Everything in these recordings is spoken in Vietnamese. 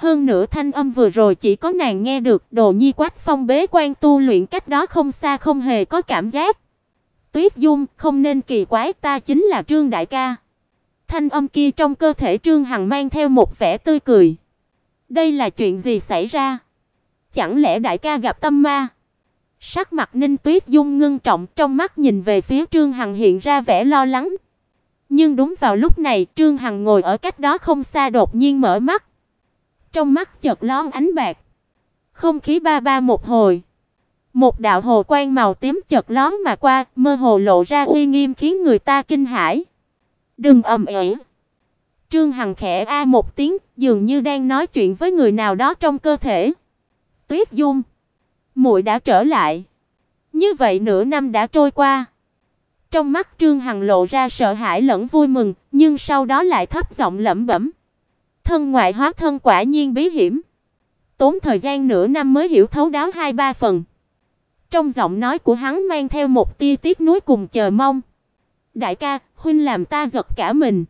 Hơn nữa thanh âm vừa rồi chỉ có nàng nghe được, Đồ Nhi Quách Phong bế quan tu luyện cách đó không xa không hề có cảm giác. Tuyết Dung, không nên kỳ quái, ta chính là Trương đại ca. Thanh âm kia trong cơ thể Trương Hằng mang theo một vẻ tươi cười. Đây là chuyện gì xảy ra? Chẳng lẽ đại ca gặp tâm ma? Sắc mặt Ninh Tuyết Dung ngưng trọng, trong mắt nhìn về phía Trương Hằng hiện ra vẻ lo lắng. Nhưng đúng vào lúc này, Trương Hằng ngồi ở cách đó không xa đột nhiên mở mắt. Trong mắt chợt lóe ánh bạc. Không khí ba ba một hồi. Một đạo hồ quang màu tím chợt lóe mà qua, mơ hồ lộ ra uy nghiêm khiến người ta kinh hãi. Đừng ầm ĩ. Trương Hằng khẽ a một tiếng, dường như đang nói chuyện với người nào đó trong cơ thể. Tuyết Dung, muội đã trở lại. Như vậy nửa năm đã trôi qua. Trong mắt Trương Hằng lộ ra sợ hãi lẫn vui mừng, nhưng sau đó lại thấp giọng lẩm bẩm. Thân ngoại hóa thân quả nhiên bí hiểm. Tốn thời gian nửa năm mới hiểu thấu đáo 2-3 phần. Trong giọng nói của hắn mang theo một tia tiếc nuối cùng chờ mong. Đại ca, huynh làm ta giật cả mình.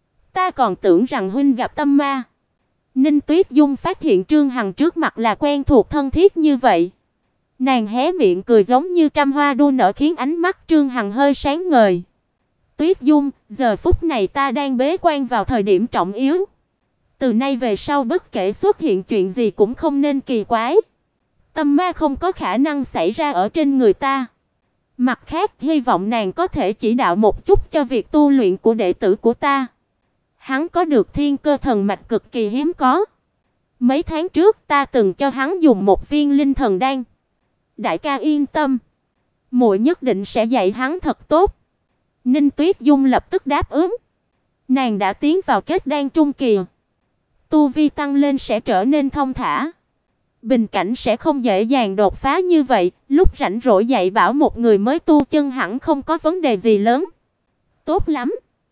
Ta còn tưởng rằng huynh gặp tâm ma. Ninh Tuyết Dung phát hiện Trương Hằng trước mặt là quen thuộc thân thiết như vậy. Nàng hé miệng cười giống như trăm hoa đua nở khiến ánh mắt Trương Hằng hơi sáng ngời. Tuyết Dung, giờ phút này ta đang bế quan vào thời điểm trọng yếu. Từ nay về sau bất kể xuất hiện chuyện gì cũng không nên kỳ quái. Tâm ma không có khả năng xảy ra ở trên người ta. Mặt khác, hy vọng nàng có thể chỉ đạo một chút cho việc tu luyện của đệ tử của ta. Hắn có được thiên cơ thần mạch cực kỳ hiếm có. Mấy tháng trước ta từng cho hắn dùng một viên linh thần đan. Đại ca yên tâm, muội nhất định sẽ dạy hắn thật tốt. Ninh Tuyết Dung lập tức đáp ứng. Nàng đã tiến vào kết đan trung kỳ. Tu vi tăng lên sẽ trở nên thông thả. Bình cảnh sẽ không dễ dàng đột phá như vậy, lúc rảnh rỗi dạy bảo một người mới tu chân hẳn không có vấn đề gì lớn. Tốt lắm.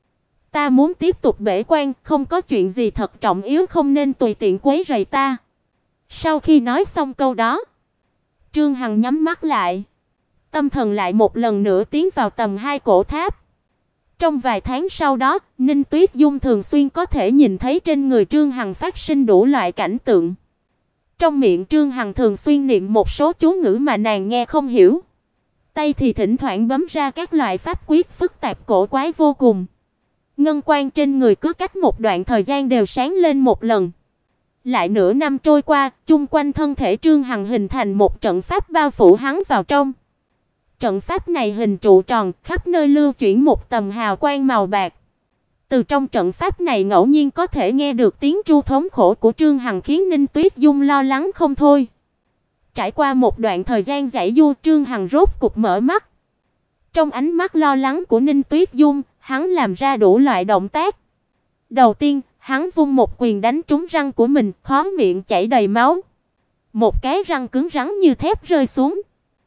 Ta muốn tiếp tục bế quan, không có chuyện gì thật trọng yếu không nên tùy tiện quấy rầy ta. Sau khi nói xong câu đó, Trương Hằng nhắm mắt lại. Tâm thần lại một lần nữa tiến vào tầm 2 cổ tháp. Trong vài tháng sau đó, Ninh Tuyết Dung thường xuyên có thể nhìn thấy trên người Trương Hằng phát sinh đủ loại cảnh tượng. Trong miệng Trương Hằng thường xuyên niệm một số chú ngữ mà nàng nghe không hiểu. Tay thì thỉnh thoảng bấm ra các loại pháp quyết phức tạp cổ quái vô cùng. Ngân quang trên người cứ cách một đoạn thời gian đều sáng lên một lần. Lại nửa năm trôi qua, chung quanh thân thể Trương Hằng hình thành một trận pháp bao phủ hắn vào trong. Trận pháp này hình trụ tròn, khắp nơi lưu chuyển một tầng hào quang màu bạc. Từ trong trận pháp này ngẫu nhiên có thể nghe được tiếng tru thống khổ của Trương Hằng khiến Ninh Tuyết Dung lo lắng không thôi. Trải qua một đoạn thời gian giãy giụa, Trương Hằng rốt cục mở mắt. Trong ánh mắt lo lắng của Ninh Tuyết Dung, hắn làm ra đủ loại động tác. Đầu tiên, hắn vung một quyền đánh trúng răng của mình, khóe miệng chảy đầy máu. Một cái răng cứng rắn như thép rơi xuống.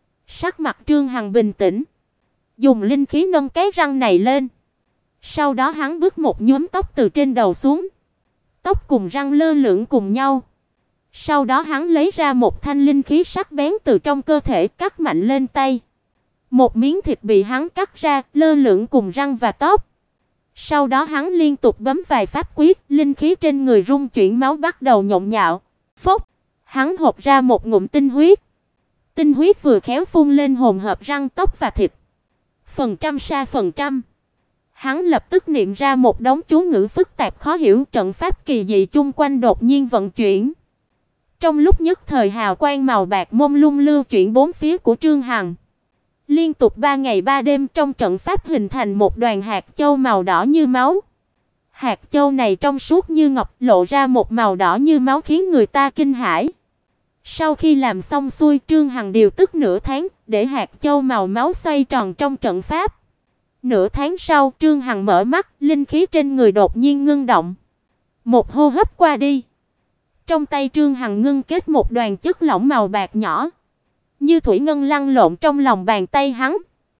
Sắc mặt Trương Hằng bình tĩnh, dùng linh khí nâng cái răng này lên. Sau đó hắn bứt một nhúm tóc từ trên đầu xuống. Tóc cùng răng lơ lửng cùng nhau. Sau đó hắn lấy ra một thanh linh khí sắc bén từ trong cơ thể cắt mạnh lên tay. Một miếng thịt bị hắn cắt ra, lơ lửng cùng răng và tóc. Sau đó hắn liên tục bấm vài pháp quyết, linh khí trên người rung chuyển, máu bắt đầu nhộn nhạo. Phốc, hắn hộc ra một ngụm tinh huyết. Tinh huyết vừa khéo phun lên hỗn hợp răng, tóc và thịt. Phần trăm sa phần trăm. Hắn lập tức niệm ra một đống chú ngữ phức tạp khó hiểu, trận pháp kỳ dị chung quanh đột nhiên vận chuyển. Trong lúc nhất thời hào quang màu bạc mông lung lưu chuyển bốn phía của Trương Hằng. Liên tục 3 ngày 3 đêm trong trận pháp hình thành một đoàn hạt châu màu đỏ như máu. Hạt châu này trong suốt như ngọc, lộ ra một màu đỏ như máu khiến người ta kinh hãi. Sau khi làm xong xuôi, Trương Hằng điều tức nửa tháng để hạt châu màu máu xoay tròn trong trận pháp. Nửa tháng sau, Trương Hằng mở mắt, linh khí trên người đột nhiên ngưng động. Một hô hấp qua đi, trong tay Trương Hằng ngưng kết một đoàn chất lỏng màu bạc nhỏ, như thủy ngân lăn lộn trong lòng bàn tay hắn.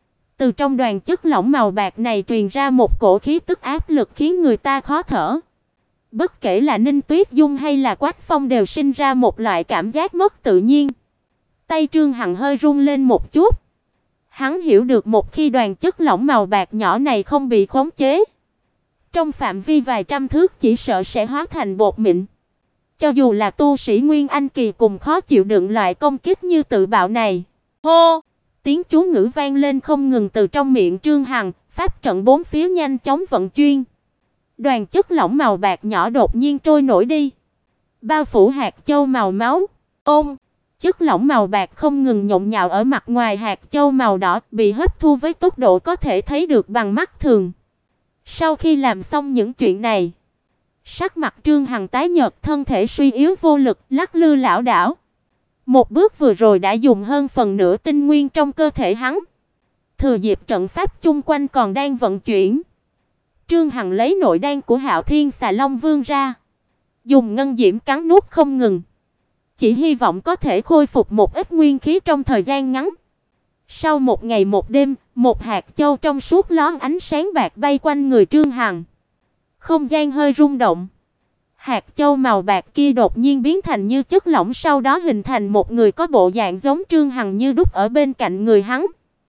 Từ trong đoàn chất lỏng màu bạc này truyền ra một cổ khí tức áp lực khiến người ta khó thở. Bất kể là Ninh Tuyết Dung hay là Quách Phong đều sinh ra một loại cảm giác mất tự nhiên. Tay Trương Hằng hơi run lên một chút. Hắn hiểu được một khi đoàn chất lỏng màu bạc nhỏ này không bị khống chế, trong phạm vi vài trăm thước chỉ sợ sẽ hóa thành bột mịn. Cho dù là tu sĩ Nguyên Anh kỳ cùng khó chịu đựng loại công kích như tự bạo này. Hô! Tiếng chú ngữ vang lên không ngừng từ trong miệng Trương Hằng, pháp trận bốn phía nhanh chóng vận chuyển. Đoàn chất lỏng màu bạc nhỏ đột nhiên trôi nổi đi, bao phủ hạt châu màu máu. Ôm, chất lỏng màu bạc không ngừng nhộn nhạo ở mặt ngoài hạt châu màu đỏ, bị hấp thu với tốc độ có thể thấy được bằng mắt thường. Sau khi làm xong những chuyện này, sắc mặt Trương Hằng tái nhợt, thân thể suy yếu vô lực, lắc lư lảo đảo. Một bước vừa rồi đã dùng hơn phần nửa tinh nguyên trong cơ thể hắn. Thừa dịp trận pháp chung quanh còn đang vận chuyển, Trương Hằng lấy nội đan của Hạo Thiên Xà Long Vương ra, dùng ngân diễm cắn nuốt không ngừng, chỉ hy vọng có thể khôi phục một ít nguyên khí trong thời gian ngắn. Sau một ngày một đêm, một hạt châu trong suốt lóe ánh sáng bạc bay quanh người Trương Hằng. Không gian hơi rung động. Hạt châu màu bạc kia đột nhiên biến thành như chất lỏng, sau đó hình thành một người có bộ dạng giống Trương Hằng như đúc ở bên cạnh người hắn.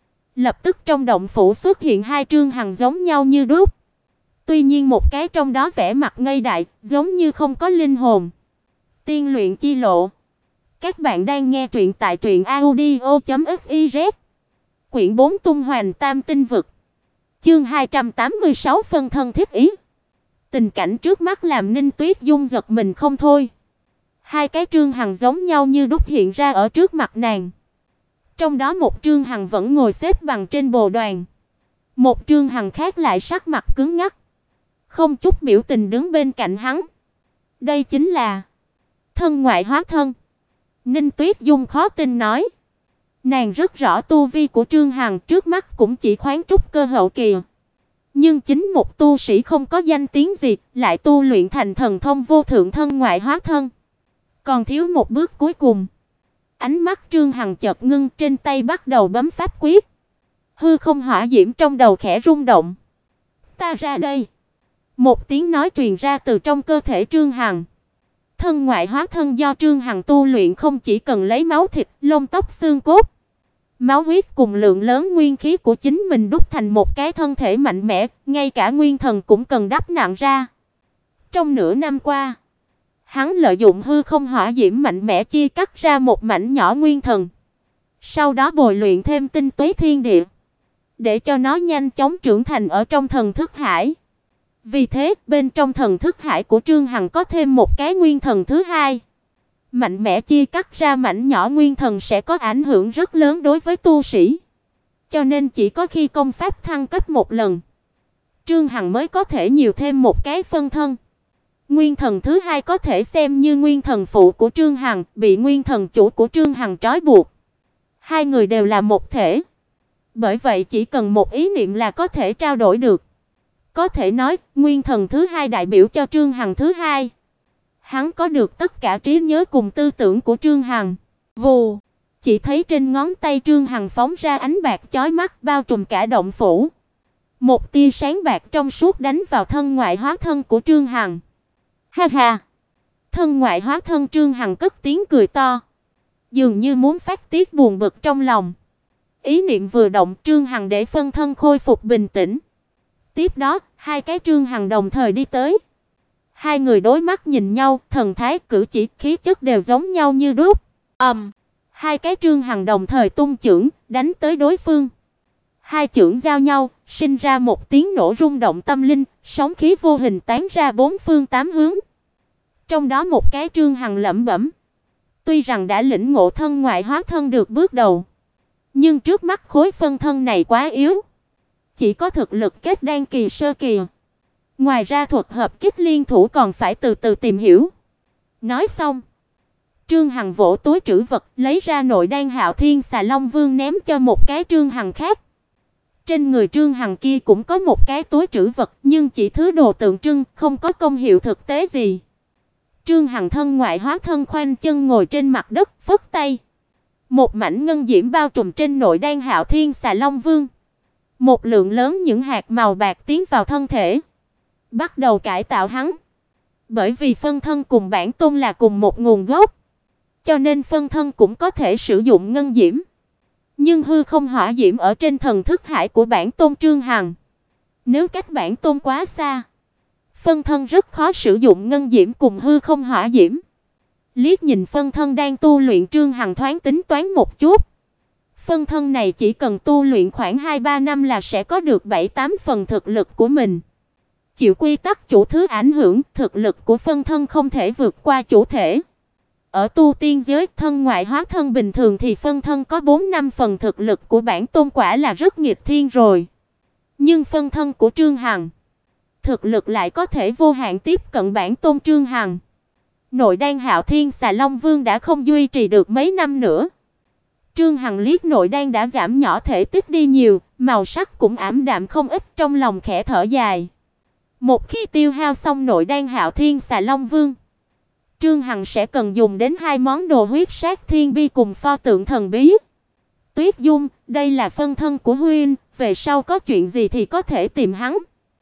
Lập tức trong động phủ xuất hiện hai Trương Hằng giống nhau như đúc. Tuy nhiên một cái trong đó vẻ mặt ngây dại, giống như không có linh hồn. Tiên luyện chi lộ. Các bạn đang nghe truyện tại truyệnaudio.fiz. Quyển 4 Tung Hoành Tam Tinh Vực. Chương 286 phân thân thiết ý. Tình cảnh trước mắt làm Ninh Tuyết Dung giật mình không thôi. Hai cái Trương Hằng giống nhau như đúc hiện ra ở trước mặt nàng. Trong đó một Trương Hằng vẫn ngồi xếp bằng trên bồ đoàn. Một Trương Hằng khác lại sắc mặt cứng ngắc, không chút biểu tình đứng bên cạnh hắn. Đây chính là thân ngoại hóa thân. Ninh Tuyết Dung khó tin nói. Nàng rất rõ tu vi của Trương Hằng, trước mắt cũng chỉ khoáng trúc cơ hậu kỳ. Nhưng chính một tu sĩ không có danh tiếng gì, lại tu luyện thành thần thông vô thượng thân ngoại hóa thân. Còn thiếu một bước cuối cùng. Ánh mắt Trương Hằng chợt ngưng, trên tay bắt đầu bấm pháp quyết. Hư không hỏa diễm trong đầu khẽ rung động. Ta ra đây. Một tiếng nói truyền ra từ trong cơ thể Trương Hằng. Thân ngoại hóa thân do Trương Hằng tu luyện không chỉ cần lấy máu thịt, lông tóc xương cốt, máu huyết cùng lượng lớn nguyên khí của chính mình đúc thành một cái thân thể mạnh mẽ, ngay cả nguyên thần cũng cần đắp nặng ra. Trong nửa năm qua, hắn lợi dụng hư không hỏa diễm mạnh mẽ chia cắt ra một mảnh nhỏ nguyên thần, sau đó bồi luyện thêm tinh túy thiên địa, để cho nó nhanh chóng trưởng thành ở trong thần thức hải. Vì thế, bên trong thần thức hải của Trương Hằng có thêm một cái nguyên thần thứ hai. Mạnh mẽ chia cắt ra mảnh nhỏ nguyên thần sẽ có ảnh hưởng rất lớn đối với tu sĩ. Cho nên chỉ có khi công pháp thăng cấp một lần, Trương Hằng mới có thể nhiều thêm một cái phân thân. Nguyên thần thứ hai có thể xem như nguyên thần phụ của Trương Hằng, bị nguyên thần chủ của Trương Hằng trói buộc. Hai người đều là một thể. Bởi vậy chỉ cần một ý niệm là có thể trao đổi được. Có thể nói, nguyên thần thứ hai đại biểu cho Trương Hằng thứ hai. Hắn có được tất cả trí nhớ cùng tư tưởng của Trương Hằng. Vù, chỉ thấy trên ngón tay Trương Hằng phóng ra ánh bạc chói mắt bao trùm cả động phủ. Một tia sáng bạc trong suốt đánh vào thân ngoại hóa thân của Trương Hằng. Ha ha. Thân ngoại hóa thân Trương Hằng cất tiếng cười to, dường như muốn phát tiết buồn bực trong lòng. Ý niệm vừa động, Trương Hằng để phân thân khôi phục bình tĩnh. Tiếp đó, hai cái Trương Hằng đồng thời đi tới. Hai người đối mắt nhìn nhau, thần thái cử chỉ khí chất đều giống nhau như đúc. Hai cái Trương Hằng đồng thời tung chưởng, đánh tới đối phương. Hai chưởng giao nhau, sinh ra một tiếng nổ rung động tâm linh, sóng khí vô hình tán ra bốn phương tám hướng. Trong đó một cái Trương Hằng lẩm bẩm, tuy rằng đã lĩnh ngộ thân ngoại hóa thân được bước đầu, nhưng trước mắt khối phân thân này quá yếu, chỉ có thực lực kết đan kỳ sơ kỳ. Ngoài ra thuật hợp kích liên thủ còn phải từ từ tìm hiểu. Nói xong, Trương Hằng vỗ túi trữ vật, lấy ra nội đan Hạo Thiên Xà Long Vương ném cho một cái Trương Hằng khác. Trên người Trương Hằng kia cũng có một cái túi trữ vật, nhưng chỉ thứ đồ tượng trưng, không có công hiệu thực tế gì. Trương Hằng thân ngoại hóa thân khoanh chân ngồi trên mặt đất, phất tay. Một mảnh ngân diễm bao trùm trên nội đan Hạo Thiên Xà Long Vương. Một lượng lớn những hạt màu bạc tiến vào thân thể, bắt đầu cải tạo hắn. Bởi vì phân thân cùng bản tôn là cùng một nguồn gốc, cho nên phân thân cũng có thể sử dụng ngân diễm. Nhưng hư không hỏa diễm ở trên thần thức hải của bản tôn Trương Hằng, nếu cách bản tôn quá xa, phân thân rất khó sử dụng ngân diễm cùng hư không hỏa diễm. liếc nhìn phân thân đang tu luyện Trương Hằng thoáng tính toán một chút. Phân thân này chỉ cần tu luyện khoảng 2-3 năm là sẽ có được 7-8 phần thực lực của mình. Chịu quy tắc chủ thứ ảnh hưởng, thực lực của phân thân không thể vượt qua chủ thể. Ở tu tiên giới, thân ngoại hóa thân bình thường thì phân thân có 4-5 phần thực lực của bản tôn quả là rất nghịch thiên rồi. Nhưng phân thân của Trương Hằng, thực lực lại có thể vô hạn tiếp cận bản tôn Trương Hằng. Nội đan Hạo Thiên Xà Long Vương đã không duy trì được mấy năm nữa. Trương Hằng liếc nội đan đã giảm nhỏ thể tích đi nhiều, màu sắc cũng ảm đạm không ít, trong lòng khẽ thở dài. Một khi tiêu hao xong nội đan Hạo Thiên Xà Long Vương, Trương Hằng sẽ cần dùng đến 2 món đồ huyết sát thiên bi cùng pho tượng thần bí. Tuyết Dung, đây là phân thân của huynh, về sau có chuyện gì thì có thể tìm hắn.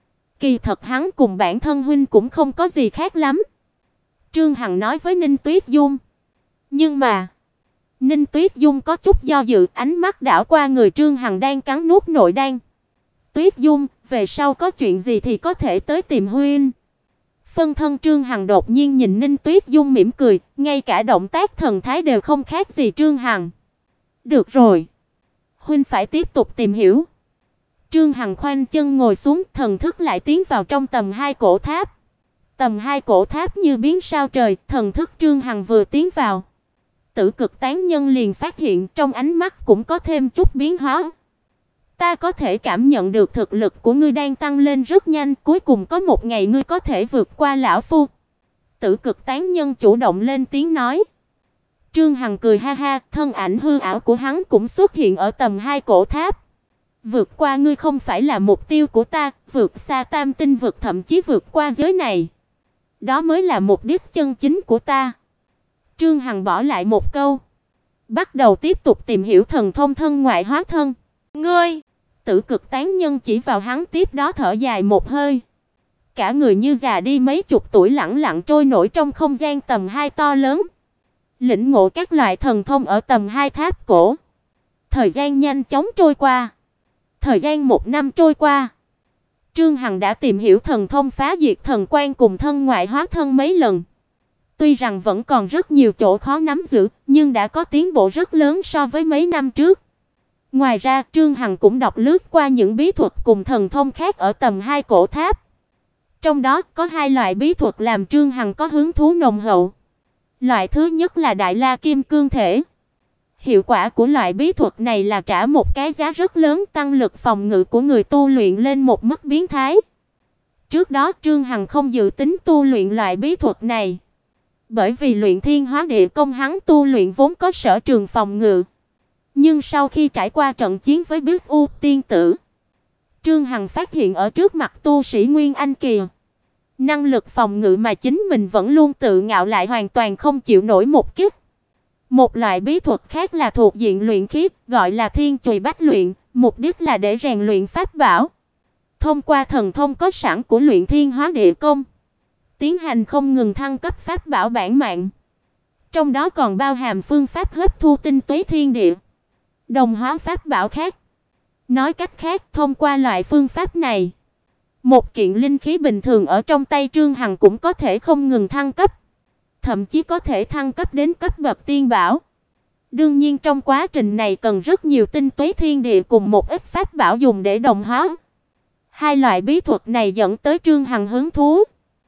Kỳ thật hắn cùng bản thân huynh cũng không có gì khác lắm. Trương Hằng nói với Ninh Tuyết Dung. Nhưng mà Ninh Tuyết Dung có chút do dự, ánh mắt đảo qua người Trương Hằng đang cắn nuốt nội đan. Tuyết Dung, về sau có chuyện gì thì có thể tới tìm huynh. Phân thân Trương Hằng đột nhiên nhìn Ninh Tuyết Dung mỉm cười, ngay cả động tác thần thái đều không khác gì Trương Hằng. Được rồi, huynh phải tiếp tục tìm hiểu. Trương Hằng khoanh chân ngồi xuống, thần thức lại tiến vào trong tầm 2 cổ tháp. Tầm 2 cổ tháp như biến sao trời, thần thức Trương Hằng vừa tiến vào, Tử Cực Tán Nhân liền phát hiện trong ánh mắt cũng có thêm chút biến hóa. Ta có thể cảm nhận được thực lực của ngươi đang tăng lên rất nhanh, cuối cùng có một ngày ngươi có thể vượt qua lão phu. Tử Cực Tán Nhân chủ động lên tiếng nói. Trương Hằng cười ha ha, thân ảnh hư ảo của hắn cũng xuất hiện ở tầm 2 cổ tháp. Vượt qua ngươi không phải là mục tiêu của ta, vượt xa Tam Tinh vực, thậm chí vượt qua giới này. Đó mới là mục đích chân chính của ta. Trương Hằng bỏ lại một câu, bắt đầu tiếp tục tìm hiểu thần thông thân ngoại hóa thân. Ngươi, Tử Cực Tán Nhân chỉ vào hắn, tiếp đó thở dài một hơi. Cả người như già đi mấy chục tuổi, lẳng lặng trôi nổi trong không gian tầm 2 to lớn, lĩnh ngộ các loại thần thông ở tầm 2 tháp cổ. Thời gian nhanh chóng trôi qua. Thời gian 1 năm trôi qua, Trương Hằng đã tìm hiểu thần thông phá diệt thần quan cùng thân ngoại hóa thân mấy lần. Tuy rằng vẫn còn rất nhiều chỗ khó nắm giữ, nhưng đã có tiến bộ rất lớn so với mấy năm trước. Ngoài ra, Trương Hằng cũng đọc lướt qua những bí thuật cùng thần thông khác ở tầm 2 cổ tháp. Trong đó có 2 loại bí thuật làm Trương Hằng có hứng thú nồng hậu. Loại thứ nhất là Đại La Kim Cương Thể. Hiệu quả của loại bí thuật này là trả một cái giá rất lớn, tăng lực phòng ngự của người tu luyện lên một mức biến thái. Trước đó Trương Hằng không dự tính tu luyện loại bí thuật này, bởi vì Luyện Thiên Hóa Địa Công hắn tu luyện vốn có sở trường phòng ngự. Nhưng sau khi trải qua trận chiến với Biết U tiên tử, Trương Hằng phát hiện ở trước mặt tu sĩ Nguyên Anh kỳ, năng lực phòng ngự mà chính mình vẫn luôn tự ngạo lại hoàn toàn không chịu nổi một kích. Một loại bí thuật khác là thuộc diện luyện khí, gọi là Thiên Chùy Bách Luyện, mục đích là để rèn luyện pháp bảo. Thông qua thần thông có sẵn của Luyện Thiên Hóa Địa Công, tiến hành không ngừng thăng cấp pháp bảo bản mạng. Trong đó còn bao hàm phương pháp hấp thu tinh túy thiên địa, đồng hóa pháp bảo khác. Nói cách khác, thông qua loại phương pháp này, một kiện linh khí bình thường ở trong tay Trương Hằng cũng có thể không ngừng thăng cấp, thậm chí có thể thăng cấp đến cấp bậc tiên bảo. Đương nhiên trong quá trình này cần rất nhiều tinh túy thiên địa cùng một ít pháp bảo dùng để đồng hóa. 2 loại bí thuật này dẫn tới Trương Hằng hứng thú.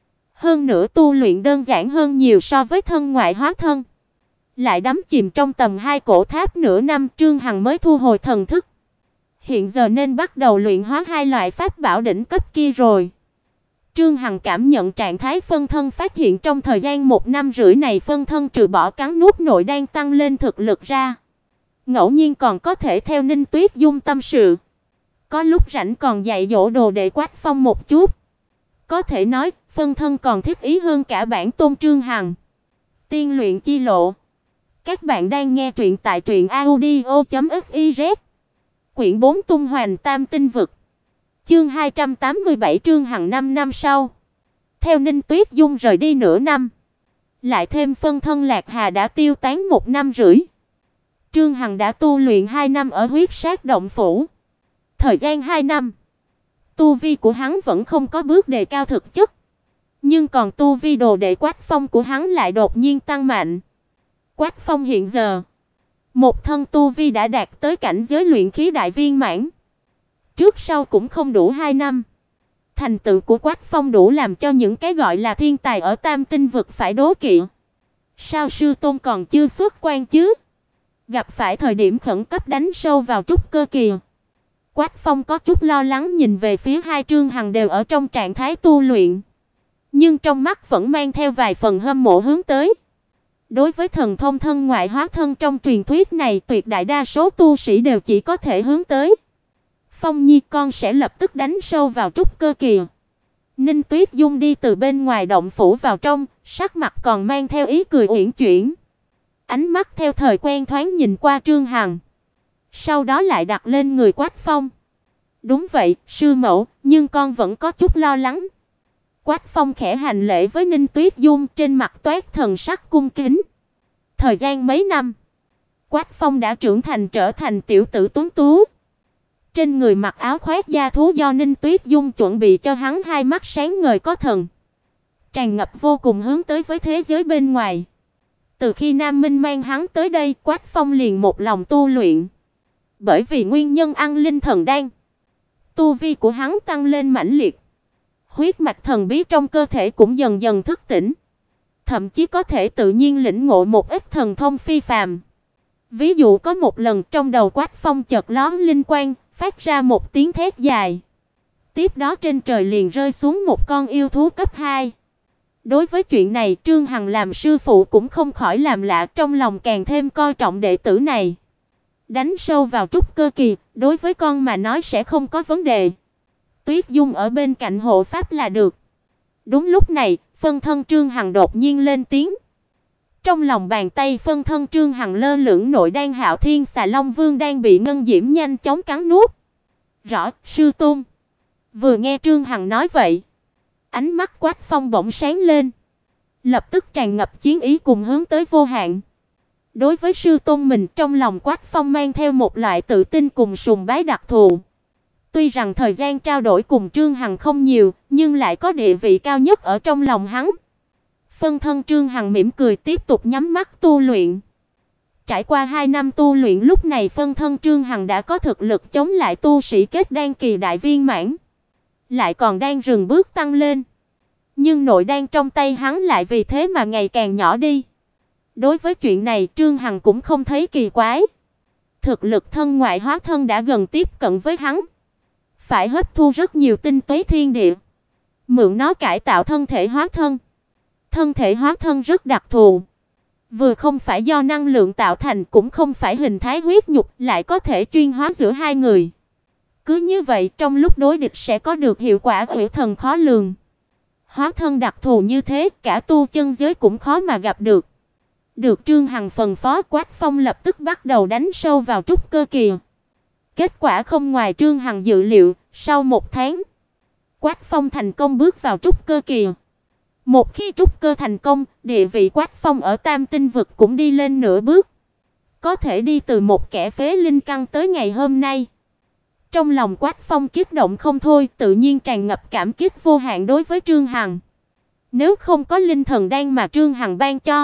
Hơn nữa tu luyện đơn giản hơn nhiều so với thân ngoại hóa thân. Lại đắm chìm trong tầm 2 cổ tháp nửa năm, Trương Hằng mới thu hồi thần thức. Hiện giờ nên bắt đầu luyện hóa 2 loại pháp bảo đỉnh cấp kia rồi. Trương Hằng cảm nhận trạng thái phân thân, phát hiện trong thời gian 1 năm rưỡi này phân thân trừ bỏ cắn nuốt nội đan tăng lên thực lực ra, ngẫu nhiên còn có thể theo Ninh Tuyết Dung tâm sự. Có lúc rảnh còn dạy dỗ đồ đệ Quách Phong một chút. Có thể nói, phân thân còn thiết ý hơn cả bản tôn Trương Hằng. Tiên luyện chi lộ. Các bạn đang nghe truyện tại truyệnaudio.fiz. Quyển 4 Tung Hoành Tam Tinh Vực. Chương 287, Trương Hằng 5 năm sau. Theo Ninh Tuyết Dung rời đi nửa năm, lại thêm phân thân Lạc Hà đã tiêu tán 1 năm rưỡi. Trương Hằng đã tu luyện 2 năm ở Huyết Sát Động Phủ. Thời gian 2 năm, tu vi của hắn vẫn không có bước đề cao thực chất, Nhưng còn tu vi đồ đệ Quách Phong của hắn lại đột nhiên tăng mạnh. Quách Phong hiện giờ, một thân tu vi đã đạt tới cảnh giới luyện khí đại viên mãn. Trước sau cũng không đủ 2 năm. Thành tựu của Quách Phong đủ làm cho những cái gọi là thiên tài ở Tam Tinh vực phải đố kỵ. Sao sư tôn còn chưa xuất quan chứ? Gặp phải thời điểm khẩn cấp đánh sâu vào trúc cơ kỳ. Quách Phong có chút lo lắng nhìn về phía hai Trương Hằng đều ở trong trạng thái tu luyện, nhưng trong mắt vẫn mang theo vài phần hâm mộ hướng tới. Đối với thần thông thân ngoại hóa thân trong truyền thuyết này, tuyệt đại đa số tu sĩ đều chỉ có thể hướng tới. Phong Nhi, con sẽ lập tức đánh sâu vào trúc cơ kỳ. Ninh Tuyết Dung đi từ bên ngoài động phủ vào trong, sắc mặt còn mang theo ý cười uyển chuyển. Ánh mắt theo thời quen thoáng nhìn qua Trương Hằng, sau đó lại đặt lên người Quách Phong. Đúng vậy, sư mẫu, nhưng con vẫn có chút lo lắng. Quách Phong khẽ hành lễ với Ninh Tuyết Dung, trên mặt toát thần sắc cung kính. Thời gian mấy năm, Quách Phong đã trưởng thành trở thành tiểu tử tuấn tú. Trên người mặc áo khoác da thú do Ninh Tuyết Dung chuẩn bị cho hắn, hai mắt sáng ngời có thần, tràn ngập vô cùng hướng tới với thế giới bên ngoài. Từ khi Nam Minh mang hắn tới đây, Quách Phong liền một lòng tu luyện. Bởi vì nguyên nhân ăn linh thần đan, tu vi của hắn tăng lên mãnh liệt. Huyết mạch thần bí trong cơ thể cũng dần dần thức tỉnh, thậm chí có thể tự nhiên lĩnh ngộ một ít thần thông phi phàm. Ví dụ có một lần trong đầu Quách Phong chợt lóe linh quang, phát ra một tiếng thét dài. Tiếp đó trên trời liền rơi xuống một con yêu thú cấp 2. Đối với chuyện này, Trương Hằng làm sư phụ cũng không khỏi làm lạ, trong lòng càng thêm coi trọng đệ tử này. Đánh sâu vào trúc cơ kỳ, đối với con mà nói sẽ không có vấn đề. Tuyết Dung ở bên cạnh hộ pháp là được. Đúng lúc này, phân thân Trương Hằng đột nhiên lên tiếng. Trong lòng bàn tay phân thân Trương Hằng lơ lửng nội đan Hạo Thiên Xà Long Vương đang bị Ngân Diễm nhanh chóng cắn nuốt. Rõ, sư tôn. Vừa nghe Trương Hằng nói vậy, ánh mắt Quách Phong bỗng sáng lên, lập tức tràn ngập chiến ý cùng hướng tới vô hạn. Đối với sư tôn mình, trong lòng Quách Phong mang theo một loại tự tin cùng sùng bái đặc thù. Tuy rằng thời gian trao đổi cùng Trương Hằng không nhiều, nhưng lại có địa vị cao nhất ở trong lòng hắn. Phân thân Trương Hằng mỉm cười tiếp tục nhắm mắt tu luyện. Trải qua 2 năm tu luyện, lúc này phân thân Trương Hằng đã có thực lực chống lại tu sĩ kết đan kỳ đại viên mãn, lại còn đang dừng bước tăng lên. Nhưng nội đan trong tay hắn lại vì thế mà ngày càng nhỏ đi. Đối với chuyện này, Trương Hằng cũng không thấy kỳ quái. Thực lực thân ngoại hóa thân đã gần tiếp cận với hắn, phải hấp thu rất nhiều tinh túy thiên địa, mượn nó cải tạo thân thể hóa thân. Thân thể hóa thân rất đặc thù, vừa không phải do năng lượng tạo thành, cũng không phải hình thái huyết nhục, lại có thể chuyên hóa giữa hai người. Cứ như vậy, trong lúc đối địch sẽ có được hiệu quả ủy thần khó lường. Hóa thân đặc thù như thế, cả tu chân giới cũng khó mà gặp được. Được Trương Hằng phân phó, Quách Phong lập tức bắt đầu đánh sâu vào trúc cơ kỳ. Kết quả không ngoài Trương Hằng dự liệu, sau 1 tháng, Quách Phong thành công bước vào trúc cơ kỳ. Một khi trúc cơ thành công, địa vị Quách Phong ở Tam Tinh vực cũng đi lên nửa bước. Có thể đi từ một kẻ phế linh căn tới ngày hôm nay. Trong lòng Quách Phong kích động không thôi, tự nhiên tràn ngập cảm kích vô hạn đối với Trương Hằng. Nếu không có linh thần đan mà Trương Hằng ban cho,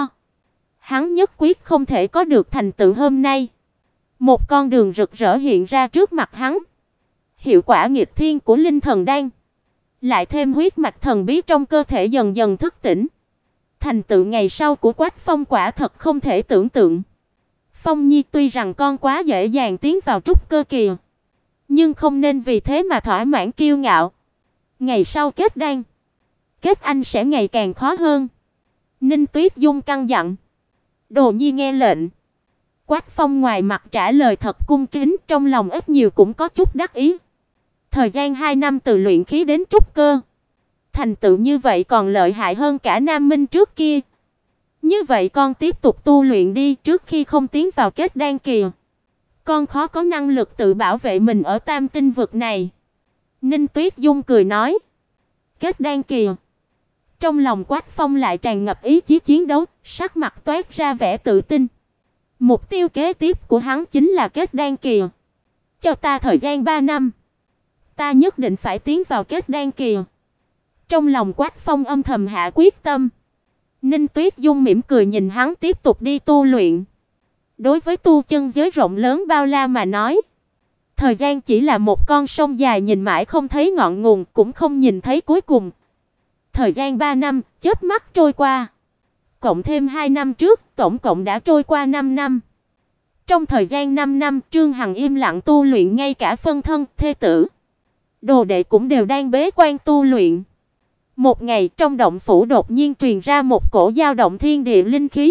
hắn nhất quyết không thể có được thành tựu hôm nay. Một con đường rực rỡ hiện ra trước mặt hắn. Hiệu quả nghịch thiên của linh thần đan, lại thêm huyết mạch thần bí trong cơ thể dần dần thức tỉnh. Thành tựu ngày sau của Quách Phong quả thật không thể tưởng tượng. Phong Nhi, tuy rằng con quá dễ dàng tiến vào trúc cơ kỳ, nhưng không nên vì thế mà thỏa mãn kiêu ngạo. Ngày sau kết đan, kết anh sẽ ngày càng khó hơn. Ninh Tuyết Dung căn dặn. Đồ Nhi nghe lệnh. Quách Phong ngoài mặt trả lời thật cung kính, trong lòng ít nhiều cũng có chút đắc ý. Thời gian 2 năm từ luyện khí đến trúc cơ, thành tựu như vậy còn lợi hại hơn cả Nam Minh trước kia. Như vậy con tiếp tục tu luyện đi, trước khi không tiến vào kết đan kỳ, con khó có năng lực tự bảo vệ mình ở Tam Tinh vực này. Ninh Tuyết Dung cười nói. Kết đan kỳ. Trong lòng Quách Phong lại tràn ngập ý chí chiến đấu, sắc mặt toát ra vẻ tự tin. Mục tiêu kế tiếp của hắn chính là kết đan kỳ. Cho ta thời gian 3 năm, ta nhất định phải tiến vào kết đan kỳ. Trong lòng Quách Phong âm thầm hạ quyết tâm. Ninh Tuyết Dung mỉm cười nhìn hắn tiếp tục đi tu luyện. Đối với tu chân giới rộng lớn bao la mà nói, thời gian chỉ là một con sông dài nhìn mãi không thấy ngọn nguồn, cũng không nhìn thấy cuối cùng. Thời gian 3 năm chớp mắt trôi qua, cộng thêm 2 năm trước, tổng cộng đã trôi qua 5 năm. Trong thời gian 5 năm, Trương Hằng im lặng tu luyện, ngay cả phân thân, thê tử, đồ đệ cũng đều đang bế quan tu luyện. Một ngày, trong động phủ đột nhiên truyền ra một cổ dao động thiên địa linh khí.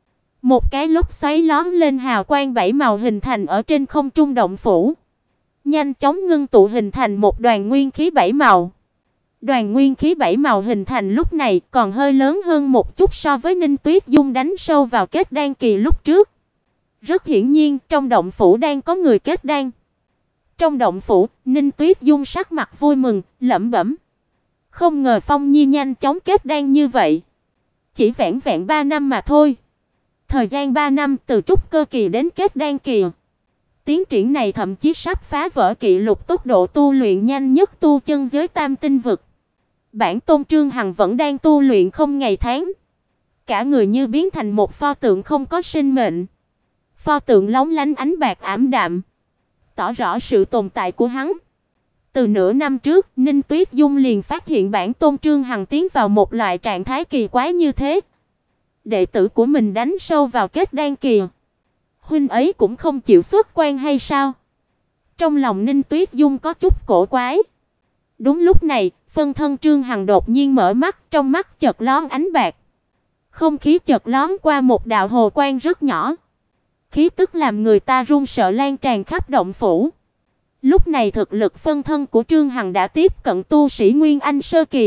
Một cái lốc xoáy lóe lên hào quang 7 màu hình thành ở trên không trung động phủ, nhanh chóng ngưng tụ hình thành một đoàn nguyên khí 7 màu. Đoàn nguyên khí 7 màu hình thành lúc này còn hơi lớn hơn một chút so với Ninh Tuyết Dung đánh sâu vào kết đan kỳ lúc trước. Rất hiển nhiên, trong động phủ đang có người kết đan. Trong động phủ, Ninh Tuyết Dung sắc mặt vui mừng, lẩm bẩm: không ngờ Phong Nhi nhanh chóng kết đan như vậy. Chỉ vẻn vẹn 3 năm mà thôi. Thời gian 3 năm từ trúc cơ kỳ đến kết đan kỳ. Tiến triển này thậm chí sắp phá vỡ kỷ lục tốc độ tu luyện nhanh nhất tu chân giới tam tinh vực. Bản tôn Trương Hằng vẫn đang tu luyện không ngày tháng, cả người như biến thành một pho tượng không có sinh mệnh. Pho tượng lóng lánh ánh bạc ảm đạm, tỏ rõ sự tồn tại của hắn. Từ nửa năm trước, Ninh Tuyết Dung liền phát hiện bản tôn Trương Hằng tiến vào một loại trạng thái kỳ quái như thế. Đệ tử của mình đánh sâu vào kết đan kỳ, huynh ấy cũng không chịu xuất quan hay sao? Trong lòng Ninh Tuyết Dung có chút cổ quái. Đúng lúc này, phân thân Trương Hằng đột nhiên mở mắt, trong mắt chợt lóe ánh bạc. Không khí chợt lóe qua một đạo hồ quang rất nhỏ. Khí tức làm người ta run sợ lan tràn khắp động phủ. Lúc này thực lực phân thân của Trương Hằng đã tiếp cận tu sĩ Nguyên Anh sơ kỳ.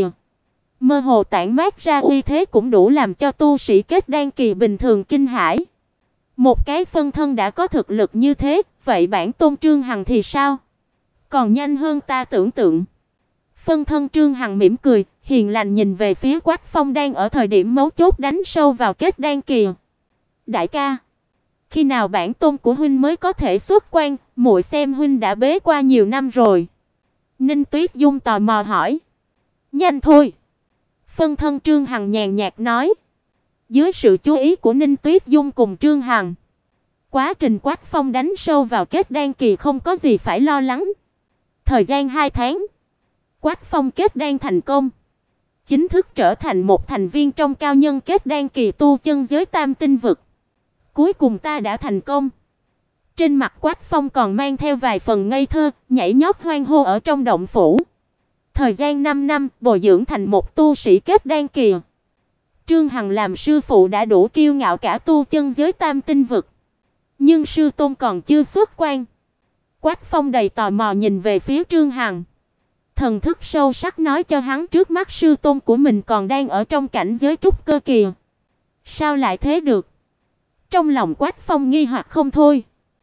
Mơ hồ tản mát ra uy thế cũng đủ làm cho tu sĩ kết đan kỳ bình thường kinh hãi. Một cái phân thân đã có thực lực như thế, vậy bản tôn Trương Hằng thì sao? Còn nhanh hơn ta tưởng tượng. Phân thân Trương Hằng mỉm cười, hiền lành nhìn về phía Quách Phong đang ở thời điểm mấu chốt đánh sâu vào kết đan kỳ. Đại ca, khi nào bản tôn của huynh mới có thể xuất quan? Muội xem huynh đã bế qua nhiều năm rồi. Ninh Tuyết Dung tò mò hỏi. Nhanh thôi. Phân thân Trương Hằng nhàn nhạt nói. Dưới sự chú ý của Ninh Tuyết Dung cùng Trương Hằng, quá trình Quách Phong đánh sâu vào kết đan kỳ không có gì phải lo lắng. Thời gian 2 tháng, Quách Phong kết đan thành công, chính thức trở thành một thành viên trong cao nhân kết đan kỳ tu chân giới tam tinh vực. Cuối cùng ta đã thành công. Trên mặt Quách Phong còn mang theo vài phần ngây thơ, nhảy nhót hoan hô ở trong động phủ. Thời gian 5 năm bồi dưỡng thành một tu sĩ kết đan kỳ. Trương Hằng làm sư phụ đã đủ kiêu ngạo cả tu chân giới tam tinh vực. Nhưng sư tôn còn chưa xuất quan. Quách Phong đầy tò mò nhìn về phía Trương Hằng. Thần thức sâu sắc nói cho hắn trước mắt sư tôn của mình còn đang ở trong cảnh giới trúc cơ kỳ. Sao lại thế được? Trong lòng Quách Phong nghi hoặc không thôi.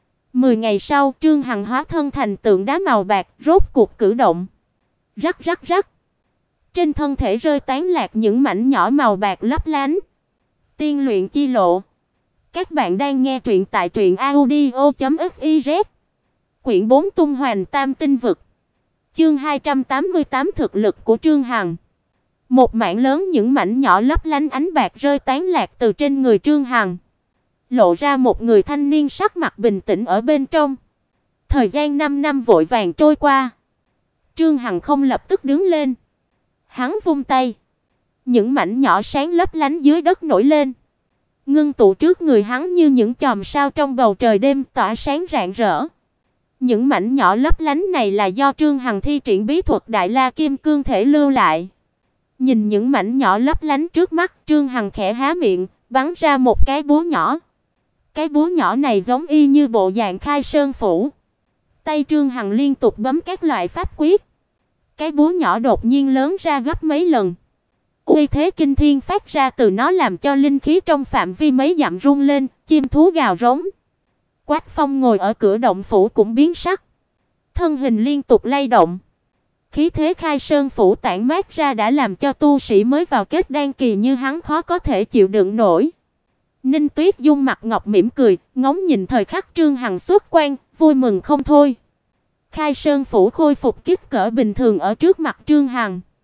10 ngày sau, Trương Hằng hóa thân thành tượng đá màu bạc, rốt cuộc cử động. Rắc rắc rắc. Trên thân thể rơi tán lạc những mảnh nhỏ màu bạc lấp lánh. Tiên luyện chi lộ. Các bạn đang nghe truyện tại truyệnaudio.fiz. Quyển 4 tung hoành tam tinh vực. Chương 288 thực lực của Trương Hằng. Một mảng lớn những mảnh nhỏ lấp lánh ánh bạc rơi tán lạc từ trên người Trương Hằng, lộ ra một người thanh niên sắc mặt bình tĩnh ở bên trong. Thời gian 5 năm vội vàng trôi qua. Trương Hằng không lập tức đứng lên. Hắn vung tay, những mảnh nhỏ sáng lấp lánh dưới đất nổi lên, ngưng tụ trước người hắn như những chòm sao trong bầu trời đêm tỏa sáng rạng rỡ. Những mảnh nhỏ lấp lánh này là do Trương Hằng thi triển bí thuật Đại La Kim Cương thể lưu lại. Nhìn những mảnh nhỏ lấp lánh trước mắt, Trương Hằng khẽ há miệng, bắn ra một cái búa nhỏ. Cái búa nhỏ này giống y như bộ dạng Khai Sơn phủ. Tay Trương Hằng liên tục bấm các loại pháp quyết. Cái búa nhỏ đột nhiên lớn ra gấp mấy lần. Uy thế kinh thiên phát ra từ nó làm cho linh khí trong phạm vi mấy dặm rung lên, chim thú gào rống. Quách Phong ngồi ở cửa động phủ cũng biến sắc, thân hình liên tục lay động. Khí thế Khai Sơn phủ tản mát ra đã làm cho tu sĩ mới vào kết đan kỳ như hắn khó có thể chịu đựng nổi. Ninh Tuyết Dung mặt ngọc mỉm cười, ngóng nhìn thời khắc Trương Hằng xuất quan, vui mừng không thôi. Khai Sơn phủ khôi phục kích cỡ bình thường ở trước mặt Trương Hằng.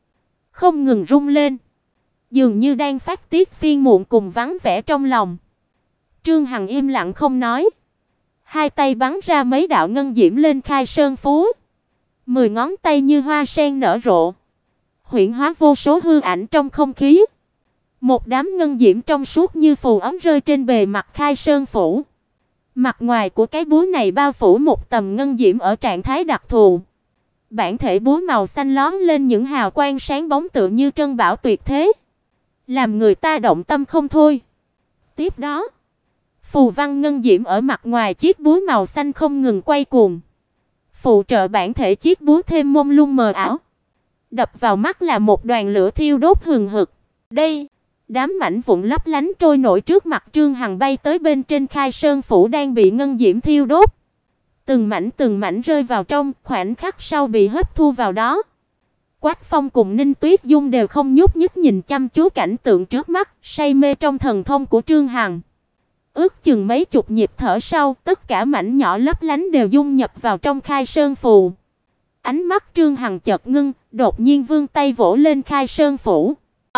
không ngừng rung lên, dường như đang phát tiết phiền muộn cùng vắng vẻ trong lòng. Trương Hằng im lặng không nói, hai tay bắn ra mấy đạo ngân diễm lên Khai Sơn Phú. 10 ngón tay như hoa sen nở rộ, huyễn hóa vô số hư ảnh trong không khí. Một đám ngân diễm trong suốt như phù ấm rơi trên bề mặt Khai Sơn Phủ. Mặt ngoài của cái búa này bao phủ một tầng ngân diễm ở trạng thái đặc thù. Bản thể búa màu xanh lóe lên những hào quang sáng bóng tựa như trân bảo tuyệt thế, làm người ta động tâm không thôi. Tiếp đó, phù văn ngân diễm ở mặt ngoài chiếc búa màu xanh không ngừng quay cuồng, phụ trợ bản thể chiếc búa thêm mông lung mờ ảo. Đập vào mắt là một đoàn lửa thiêu đốt hừng hực. Đây, đám mảnh vụn lấp lánh trôi nổi trước mặt Trương Hằng bay tới bên trên Khai Sơn Phủ đang bị ngân diễm thiêu đốt. Từng mảnh rơi vào trong, khoảnh khắc sau bị hấp thu vào đó. Quách Phong cùng Ninh Tuyết Dung đều không nhúc nhích nhìn chăm chú cảnh tượng trước mắt, say mê trong thần thông của Trương Hằng. Ước chừng mấy chục nhịp thở sau, tất cả mảnh nhỏ lấp lánh đều dung nhập vào trong Khai Sơn Phù. Ánh mắt Trương Hằng chợt ngưng, đột nhiên vươn tay vỗ lên Khai Sơn Phủ.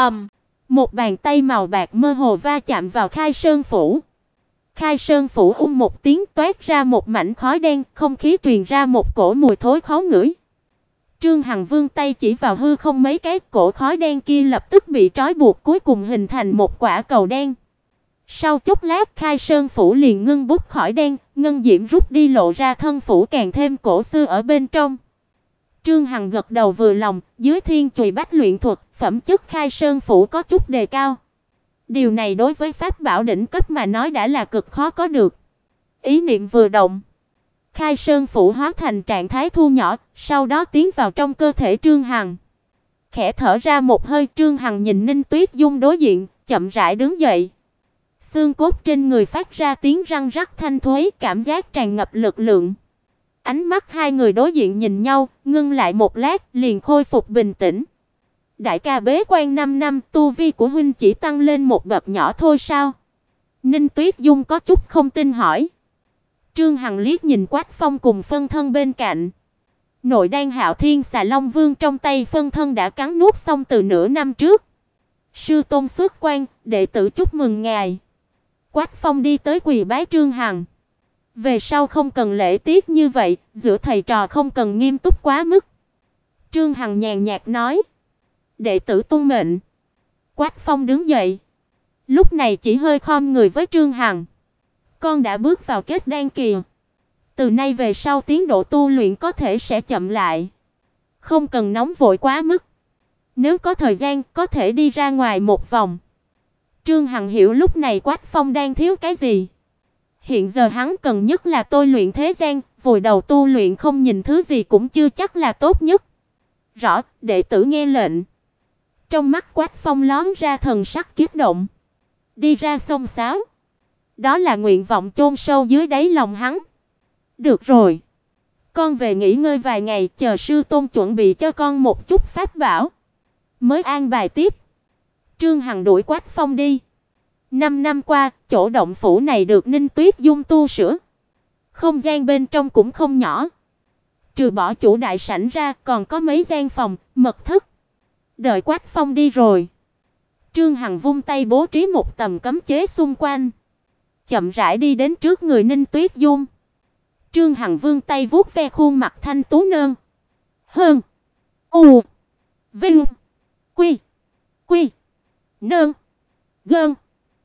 Một bàn tay màu bạc mơ hồ va chạm vào Khai Sơn Phủ. Khai Sơn Phủ một tiếng toát ra một mảnh khói đen, không khí truyền ra một cổ mùi thối khó ngửi. Trương Hằng vươn tay chỉ vào hư không mấy cái, cổ khói đen kia lập tức bị trói buộc, cuối cùng hình thành một quả cầu đen. Sau chốc lát, Khai Sơn Phủ liền ngưng bút khỏi đen, ngân diễm rút đi lộ ra thân phủ càng thêm cổ xưa ở bên trong. Trương Hằng gật đầu vừa lòng, dưới Thiên Chùy Bách luyện thuật, phẩm chất Khai Sơn Phủ có chút đề cao. Điều này đối với pháp bảo đỉnh cấp mà nói đã là cực khó có được. Ý niệm vừa động, Khai Sơn Phủ hóa thành trạng thái thu nhỏ, sau đó tiến vào trong cơ thể Trương Hằng. Khẽ thở ra một hơi, Trương Hằng nhìn Ninh Tuyết Dung đối diện, chậm rãi đứng dậy. Xương cốt trên người phát ra tiếng răng rắc thanh thúy, cảm giác tràn ngập lực lượng. Ánh mắt hai người đối diện nhìn nhau, ngưng lại một lát, liền khôi phục bình tĩnh. Đại ca bế quan 5 năm, tu vi của huynh chỉ tăng lên một bậc nhỏ thôi sao? Ninh Tuyết Dung có chút không tin hỏi. Trương Hằng liếc nhìn Quách Phong cùng phân thân bên cạnh. Nội đan Hạo Thiên Xà Long Vương trong tay phân thân đã cắn nuốt xong từ nửa năm trước. Sư tôn xuất quan, đệ tử chúc mừng ngài. Quách Phong đi tới quỳ bái Trương Hằng. Về sau không cần lễ tiết như vậy, giữa thầy trò không cần nghiêm túc quá mức. Trương Hằng nhàn nhạt nói. Đệ tử tuân mệnh. Quách Phong đứng dậy. Lúc này chỉ hơi khom người với Trương Hằng. Con đã bước vào kết đan kỳ. Từ nay về sau tiến độ tu luyện có thể sẽ chậm lại. Không cần nóng vội quá mức. Nếu có thời gian có thể đi ra ngoài một vòng. Trương Hằng hiểu lúc này Quách Phong đang thiếu cái gì. Hiện giờ hắn cần nhất là tôi luyện thế gian, vùi đầu tu luyện không nhìn thứ gì cũng chưa chắc là tốt nhất. Rõ, đệ tử nghe lệnh. Trong mắt Quách Phong lóe ra thần sắc kiếp động. Đi ra xông xáo. Đó là nguyện vọng chôn sâu dưới đáy lòng hắn. Được rồi. Con về nghỉ ngơi vài ngày, chờ sư tôn chuẩn bị cho con một chút pháp bảo. Mới an bài tiếp. Trương Hằng đuổi Quách Phong đi. 5 năm qua, chỗ động phủ này được Ninh Tuyết Dung tu sửa. Không gian bên trong cũng không nhỏ. Trừ bỏ chủ đại sảnh ra, còn có mấy gian phòng, mật thất. Đợi Quách Phong đi rồi, Trương Hằng vung tay bố trí một tầm cấm chế xung quanh, chậm rãi đi đến trước người Ninh Tuyết Dung. Trương Hằng vươn tay vuốt ve khuôn mặt thanh tú nơn. Hơn. U. Vinh. Quy. Quy. Nơn. Gơn.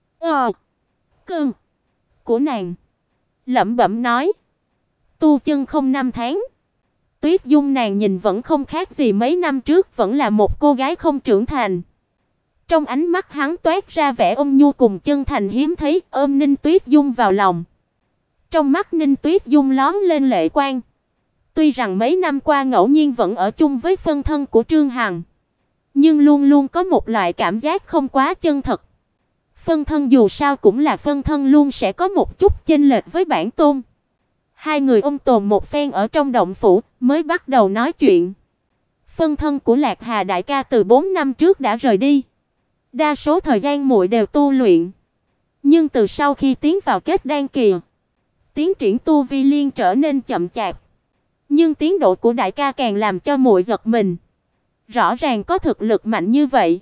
Cơn. Của nàng. Lẩm bẩm nói. Tu chân không 5 tháng. Tuyết Dung nàng nhìn vẫn không khác gì mấy năm trước, vẫn là một cô gái không trưởng thành. Trong ánh mắt hắn toát ra vẻ ôn nhu cùng chân thành hiếm thấy, ôm Ninh Tuyết Dung vào lòng. Trong mắt Ninh Tuyết Dung lóe lên lệ quang. Tuy rằng mấy năm qua ngẫu nhiên vẫn ở chung với phân thân của Trương Hằng, nhưng luôn luôn có một loại cảm giác không quá chân thật. Phân thân dù sao cũng là phân thân, luôn sẽ có một chút chênh lệch với bản tôn. Hai người ôm tồn một phen ở trong động phủ, mới bắt đầu nói chuyện. Phân thân của Lạc Hà đại ca từ 4 năm trước đã rời đi. Đa số thời gian muội đều tu luyện, nhưng từ sau khi tiến vào kết đan kỳ, tiến triển tu vi liên trở nên chậm chạp. Nhưng tiến độ của đại ca càng làm cho muội giật mình. Rõ ràng có thực lực mạnh như vậy,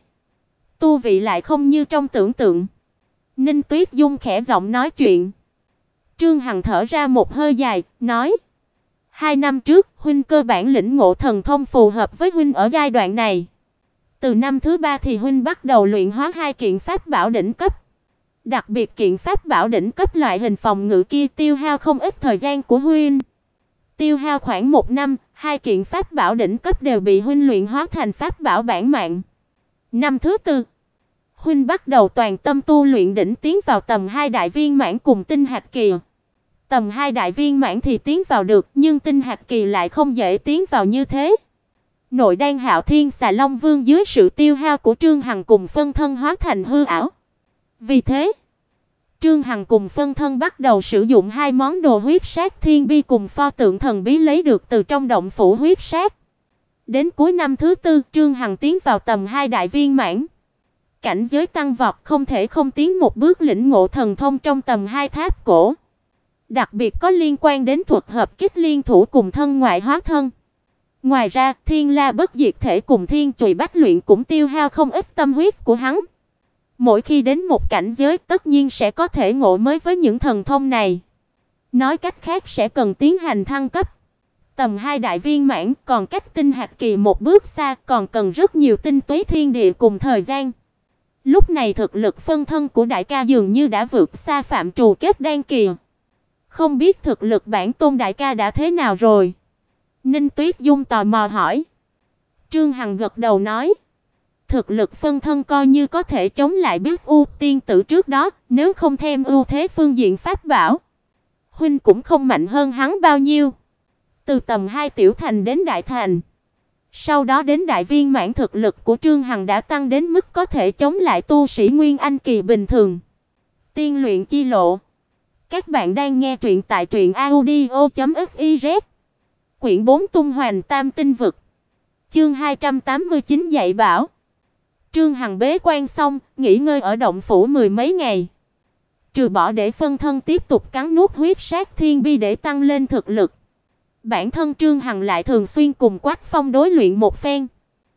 tu vị lại không như trong tưởng tượng. Ninh Tuyết Dung khẽ giọng nói chuyện. Trương Hằng thở ra một hơi dài, nói: 2 năm trước, huynh cơ bản lĩnh ngộ thần thông phù hợp với huynh ở giai đoạn này. Từ năm thứ 3 thì huynh bắt đầu luyện hóa 2 kiện pháp bảo đỉnh cấp. Đặc biệt kiện pháp bảo đỉnh cấp loại hình phòng ngự kia tiêu hao không ít thời gian của huynh. Tiêu hao khoảng 1 năm, 2 kiện pháp bảo đỉnh cấp đều bị huynh luyện hóa thành pháp bảo bản mạng. Năm thứ 4, huynh bắt đầu toàn tâm tu luyện đỉnh tiến vào tầm 2 đại viên mãn cùng tinh hạt kỳ. Tầm 2 đại viên mãn thì tiến vào được, nhưng tinh hạt kỳ lại không dễ tiến vào như thế. Nội đan Hạo Thiên Xà Long Vương dưới sự tiêu hao của Trương Hằng cùng phân thân hóa thành hư ảo. Vì thế, Trương Hằng cùng phân thân bắt đầu sử dụng 2 món đồ huyết sát thiên bi cùng pho tượng thần bí lấy được từ trong động phủ huyết sát. Đến cuối năm thứ 4, Trương Hằng tiến vào tầm 2 đại viên mãn. Cảnh giới tăng vọt, không thể không tiến một bước lĩnh ngộ thần thông trong tầm 2 tháp cổ. Đặc biệt có liên quan đến thuật hợp kích liên thủ cùng thân ngoại hóa thân. Ngoài ra, Thiên La Bất Diệt Thể cùng Thiên Chùy Bách Luyện cũng tiêu hao không ít tâm huyết của hắn. Mỗi khi đến một cảnh giới, tất nhiên sẽ có thể ngộ mới với những thần thông này. Nói cách khác sẽ cần tiến hành thăng cấp. Tầm 2 đại viên mãn, còn cách tinh hạt kỳ một bước xa, còn cần rất nhiều tinh túy thiên địa cùng thời gian. Lúc này thực lực phân thân của đại ca dường như đã vượt xa phạm trù kết đan kỳ. Không biết thực lực bản tôn đại ca đã thế nào rồi? Ninh Tuyết Dung tò mò hỏi. Trương Hằng gật đầu nói: thực lực phân thân coi như có thể chống lại Biết U tiên tử trước đó, nếu không thêm ưu thế phương diện pháp bảo, huynh cũng không mạnh hơn hắn bao nhiêu. Từ tầm 2 tiểu thành đến đại thành, sau đó đến đại viên mãn, thực lực của Trương Hằng đã tăng đến mức có thể chống lại tu sĩ Nguyên Anh kỳ bình thường. Tiên luyện chi lộ. Các bạn đang nghe truyện tại truyệnaudio.fiz. Quyển 4 Tung Hoành Tam Tinh Vực. Chương 289 dạy bảo. Trương Hằng bế quan xong, nghỉ ngơi ở động phủ 10 mấy ngày. Trừ bỏ để phân thân tiếp tục cắn nuốt huyết sát thiên bi để tăng lên thực lực, bản thân Trương Hằng lại thường xuyên cùng Quách Phong đối luyện một phen.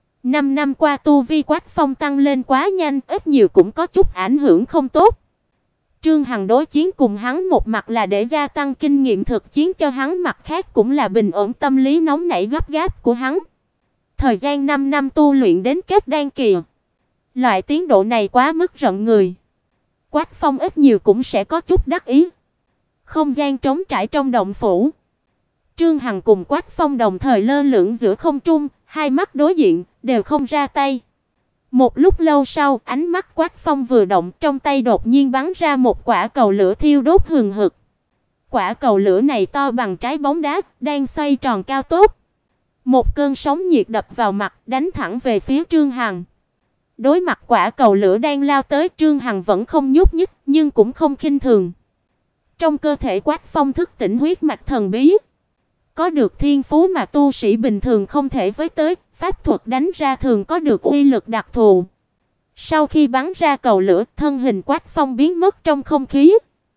5 năm qua tu vi Quách Phong tăng lên quá nhanh, ít nhiều cũng có chút ảnh hưởng không tốt. Trương Hằng đối chiến cùng hắn một mặt là để gia tăng kinh nghiệm thực chiến cho hắn, mặt khác cũng là bình ổn tâm lý nóng nảy gấp gáp của hắn. Thời gian 5 năm tu luyện đến kết đan kỳ, loại tiến độ này quá mức rợn người. Quách Phong ít nhiều cũng sẽ có chút đắc ý. Không gian trống trải trong động phủ, Trương Hằng cùng Quách Phong đồng thời lơ lửng giữa không trung, hai mắt đối diện, đều không ra tay. Một lúc lâu sau, ánh mắt Quách Phong vừa động, trong tay đột nhiên bắn ra một quả cầu lửa thiêu đốt hừng hực. Quả cầu lửa này to bằng trái bóng đá, đang xoay tròn cao tốt. Một cơn sóng nhiệt đập vào mặt, đánh thẳng về phía Trương Hằng. Đối mặt quả cầu lửa đang lao tới, Trương Hằng vẫn không nhúc nhích, nhưng cũng không khinh thường. Trong cơ thể Quách Phong thức tỉnh huyết mạch thần bí, có được thiên phú mà tu sĩ bình thường không thể với tới, pháp thuật đánh ra thường có được uy lực đặc thù. Sau khi bắn ra cầu lửa, thân hình Quách Phong biến mất trong không khí.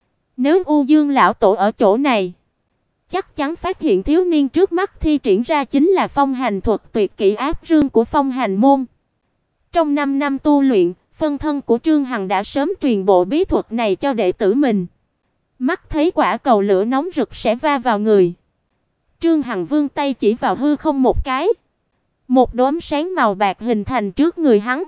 Nếu U Dương lão tổ ở chỗ này, chắc chắn phát hiện thiếu niên trước mắt thi triển ra chính là phong hành thuật tuyệt kỹ áp rương của phong hành môn. Trong 5 năm tu luyện, phân thân của Trương Hằng đã sớm truyền bộ bí thuật này cho đệ tử mình. Mắt thấy quả cầu lửa nóng rực sẽ va vào người, Trương Hằng vươn tay chỉ vào hư không một cái. Một đốm sáng màu bạc hình thành trước người hắn.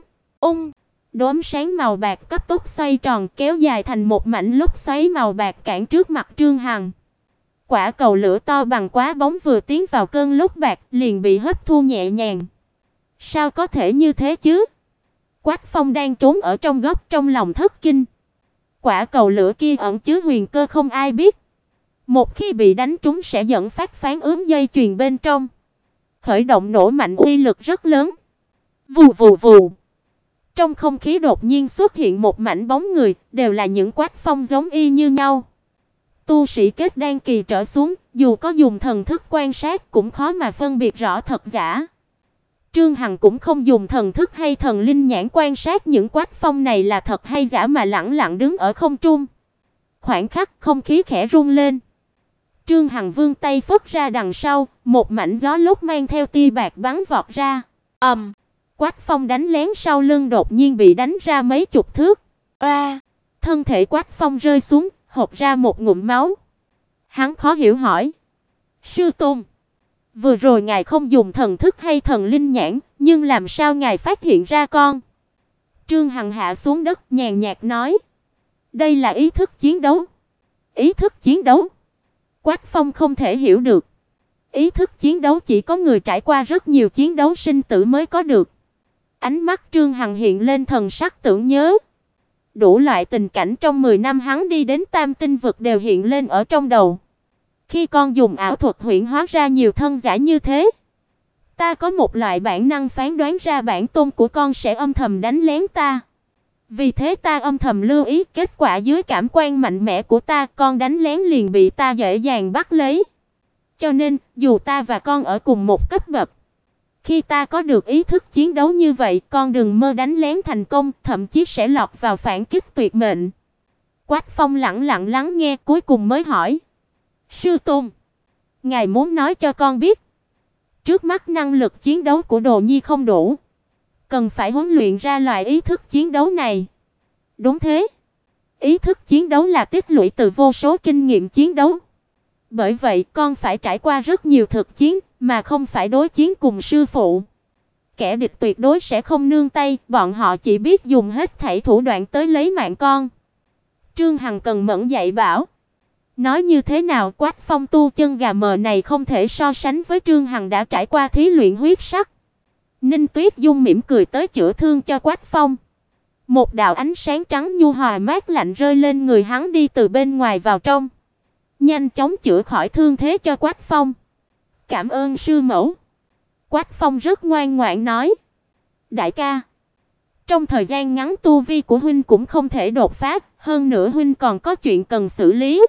Đốm sáng màu bạc cấp tốc xoay tròn, kéo dài thành một mảnh lốc xoáy màu bạc cản trước mặt Trương Hằng. Quả cầu lửa to bằng quả bóng vừa tiến vào cơn lốc bạc, liền bị hấp thu nhẹ nhàng. Sao có thể như thế chứ? Quách Phong đang trốn ở trong góc, trong lòng thất kinh. Quả cầu lửa kia ẩn chứa huyền cơ không ai biết. Một khi bị đánh trúng sẽ dẫn phát phản ứng dây chuyền bên trong, khởi động nổ mạnh uy lực rất lớn. Vù vù vù. Trong không khí đột nhiên xuất hiện một mảnh bóng người, đều là những Quách Phong giống y như nhau. Tu sĩ kết đan kỳ trở xuống, dù có dùng thần thức quan sát cũng khó mà phân biệt rõ thật giả. Trương Hằng cũng không dùng thần thức hay thần linh nhãn quan sát những Quách Phong này là thật hay giả, mà lẳng lặng đứng ở không trung. Khoảnh khắc không khí khẽ rung lên. Trương Hằng vươn tay phất ra đằng sau, một mảnh gió lốc mang theo tia bạc bắn vọt ra. Quách Phong đánh lén sau lưng đột nhiên bị đánh ra mấy chục thước. Oa! Thân thể Quách Phong rơi xuống, hộc ra một ngụm máu. Hắn khó hiểu hỏi: "Sư tôn, vừa rồi ngài không dùng thần thức hay thần linh nhãn, nhưng làm sao ngài phát hiện ra con?" Trương Hằng hạ xuống đất, nhàn nhạt nói: "Đây là ý thức chiến đấu." Ý thức chiến đấu? Quách Phong không thể hiểu được. Ý thức chiến đấu chỉ có người trải qua rất nhiều chiến đấu sinh tử mới có được. Ánh mắt Trương Hằng hiện lên thần sắc tưởng nhớ. Đủ loại tình cảnh trong 10 năm hắn đi đến Tam Tinh vực đều hiện lên ở trong đầu. Khi con dùng ảo thuật huyễn hóa ra nhiều thân giả như thế, ta có một loại bản năng phán đoán ra bản tôn của con sẽ âm thầm đánh lén ta. Vì thế ta âm thầm lưu ý, kết quả dưới cảm quan mạnh mẽ của ta, con đánh lén liền bị ta dễ dàng bắt lấy. Cho nên, dù ta và con ở cùng một cấp bậc, khi ta có được ý thức chiến đấu như vậy, con đừng mơ đánh lén thành công, thậm chí sẽ lọt vào phản kích tuyệt mệnh. Quách Phong lẳng lặng lắng nghe, cuối cùng mới hỏi: "Sư tôn, ngài muốn nói cho con biết, trước mắt năng lực chiến đấu của Đồ Nhi không đủ, cần phải huấn luyện ra loại ý thức chiến đấu này." Đúng thế. Ý thức chiến đấu là tích lũy từ vô số kinh nghiệm chiến đấu. Bởi vậy con phải trải qua rất nhiều thực chiến, mà không phải đối chiến cùng sư phụ. Kẻ địch tuyệt đối sẽ không nương tay, bọn họ chỉ biết dùng hết thảy thủ đoạn tới lấy mạng con. Trương Hằng cần mẫn dạy bảo. Nói như thế nào, Quách Phong tu chân gà mờ này không thể so sánh với Trương Hằng đã trải qua thí luyện huyết sắc. Ninh Tuyết Dung mỉm cười tới chữa thương cho Quách Phong. Một đạo ánh sáng trắng nhu hòa mát lạnh rơi lên người hắn, đi từ bên ngoài vào trong, nhanh chóng chữa khỏi thương thế cho Quách Phong. "Cảm ơn sư mẫu." Quách Phong rất ngoan ngoãn nói: "Đại ca, trong thời gian ngắn tu vi của huynh cũng không thể đột phá, hơn nữa huynh còn có chuyện cần xử lý.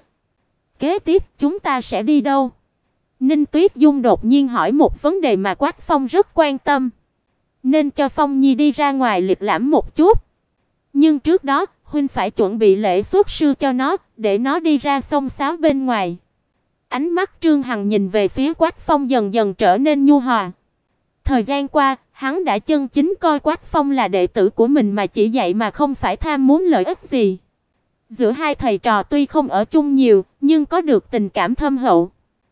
Kế tiếp chúng ta sẽ đi đâu?" Ninh Tuyết Dung đột nhiên hỏi một vấn đề mà Quách Phong rất quan tâm. "Nên cho Phong Nhi đi ra ngoài lịch lãm một chút. Nhưng trước đó, huynh phải chuẩn bị lễ xuất sư cho nó, để nó đi ra xông xáo bên ngoài." Ánh mắt Trương Hằng nhìn về phía Quách Phong dần dần trở nên nhu hòa. Thời gian qua, hắn đã chân chính coi Quách Phong là đệ tử của mình mà chỉ dạy mà không phải tham muốn lợi ích gì. Giữa hai thầy trò tuy không ở chung nhiều, nhưng có được tình cảm thâm hậu.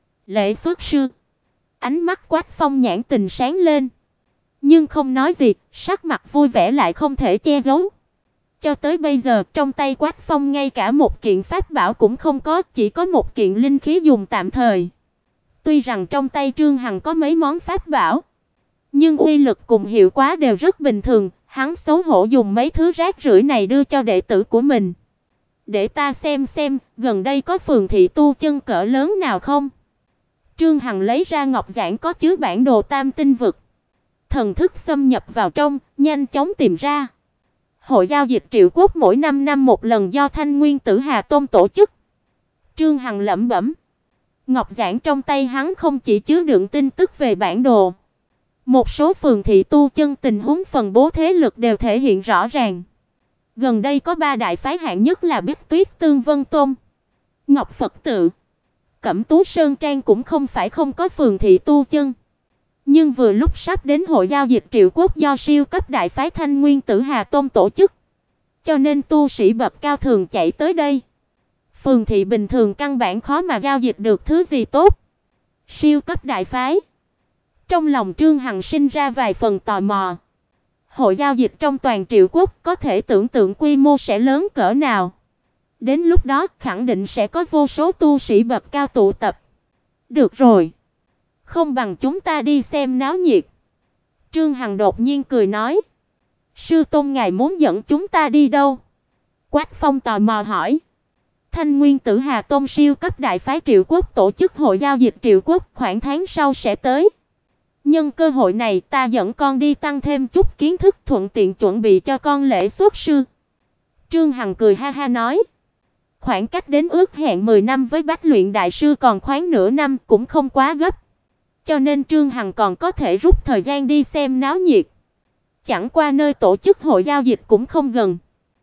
Lễ xuất sư. Ánh mắt Quách Phong nhãn tình sáng lên, nhưng không nói gì, sắc mặt vui vẻ lại không thể che giấu. Cho tới bây giờ, trong tay Quách Phong ngay cả một kiện pháp bảo cũng không có, chỉ có một kiện linh khí dùng tạm thời. Tuy rằng trong tay Trương Hằng có mấy món pháp bảo, nhưng uy lực cùng hiệu quả đều rất bình thường, hắn xấu hổ dùng mấy thứ rác rưởi này đưa cho đệ tử của mình. "Để ta xem, gần đây có phường thị tu chân cỡ lớn nào không?" Trương Hằng lấy ra ngọc giản có chứa bản đồ Tam Tinh vực. Thần thức xâm nhập vào trong, nhanh chóng tìm ra. Hội giao dịch Triệu Quốc mỗi 5 năm một lần do Thanh Nguyên Tử Hà Tôn tổ chức. Trương Hằng lẩm bẩm. Ngọc giản trong tay hắn không chỉ chứa đựng tin tức về bản đồ, một số phường thị tu chân tình huống phần bố thế lực đều thể hiện rõ ràng. Gần đây có 3 đại phái hạng nhất là Bích Tuyết Tương Vân Tôn, Ngọc Phật Tự, Cẩm Tú Sơn Trang cũng không phải không có phường thị tu chân. Nhưng vừa lúc sắp đến hội giao dịch Triệu Quốc do siêu cấp đại phái Thanh Nguyên Tử Hà Tôn tổ chức, cho nên tu sĩ bậc cao thường chạy tới đây. Phường thị bình thường căn bản khó mà giao dịch được thứ gì tốt. Siêu cấp đại phái. Trong lòng Trương Hằng sinh ra vài phần tò mò. Hội giao dịch trong toàn Triệu Quốc có thể tưởng tượng quy mô sẽ lớn cỡ nào. Đến lúc đó khẳng định sẽ có vô số tu sĩ bậc cao tụ tập. Được rồi, không bằng chúng ta đi xem náo nhiệt. Trương Hằng đột nhiên cười nói. Sư tôn ngài muốn dẫn chúng ta đi đâu? Quách Phong tò mò hỏi. Thanh Nguyên Tử Hà Tôn siêu cấp đại phái Triệu Quốc tổ chức hội giao dịch Triệu Quốc khoảng tháng sau sẽ tới. Nhân cơ hội này ta dẫn con đi tăng thêm chút kiến thức, thuận tiện chuẩn bị cho con lễ xuất sư. Trương Hằng cười ha ha nói. Khoảng cách đến ước hẹn 10 năm với Bách Luyện đại sư còn khoảng nửa năm, cũng không quá gấp. Cho nên Trương Hằng còn có thể rút thời gian đi xem náo nhiệt. Chẳng qua nơi tổ chức hội giao dịch cũng không gần,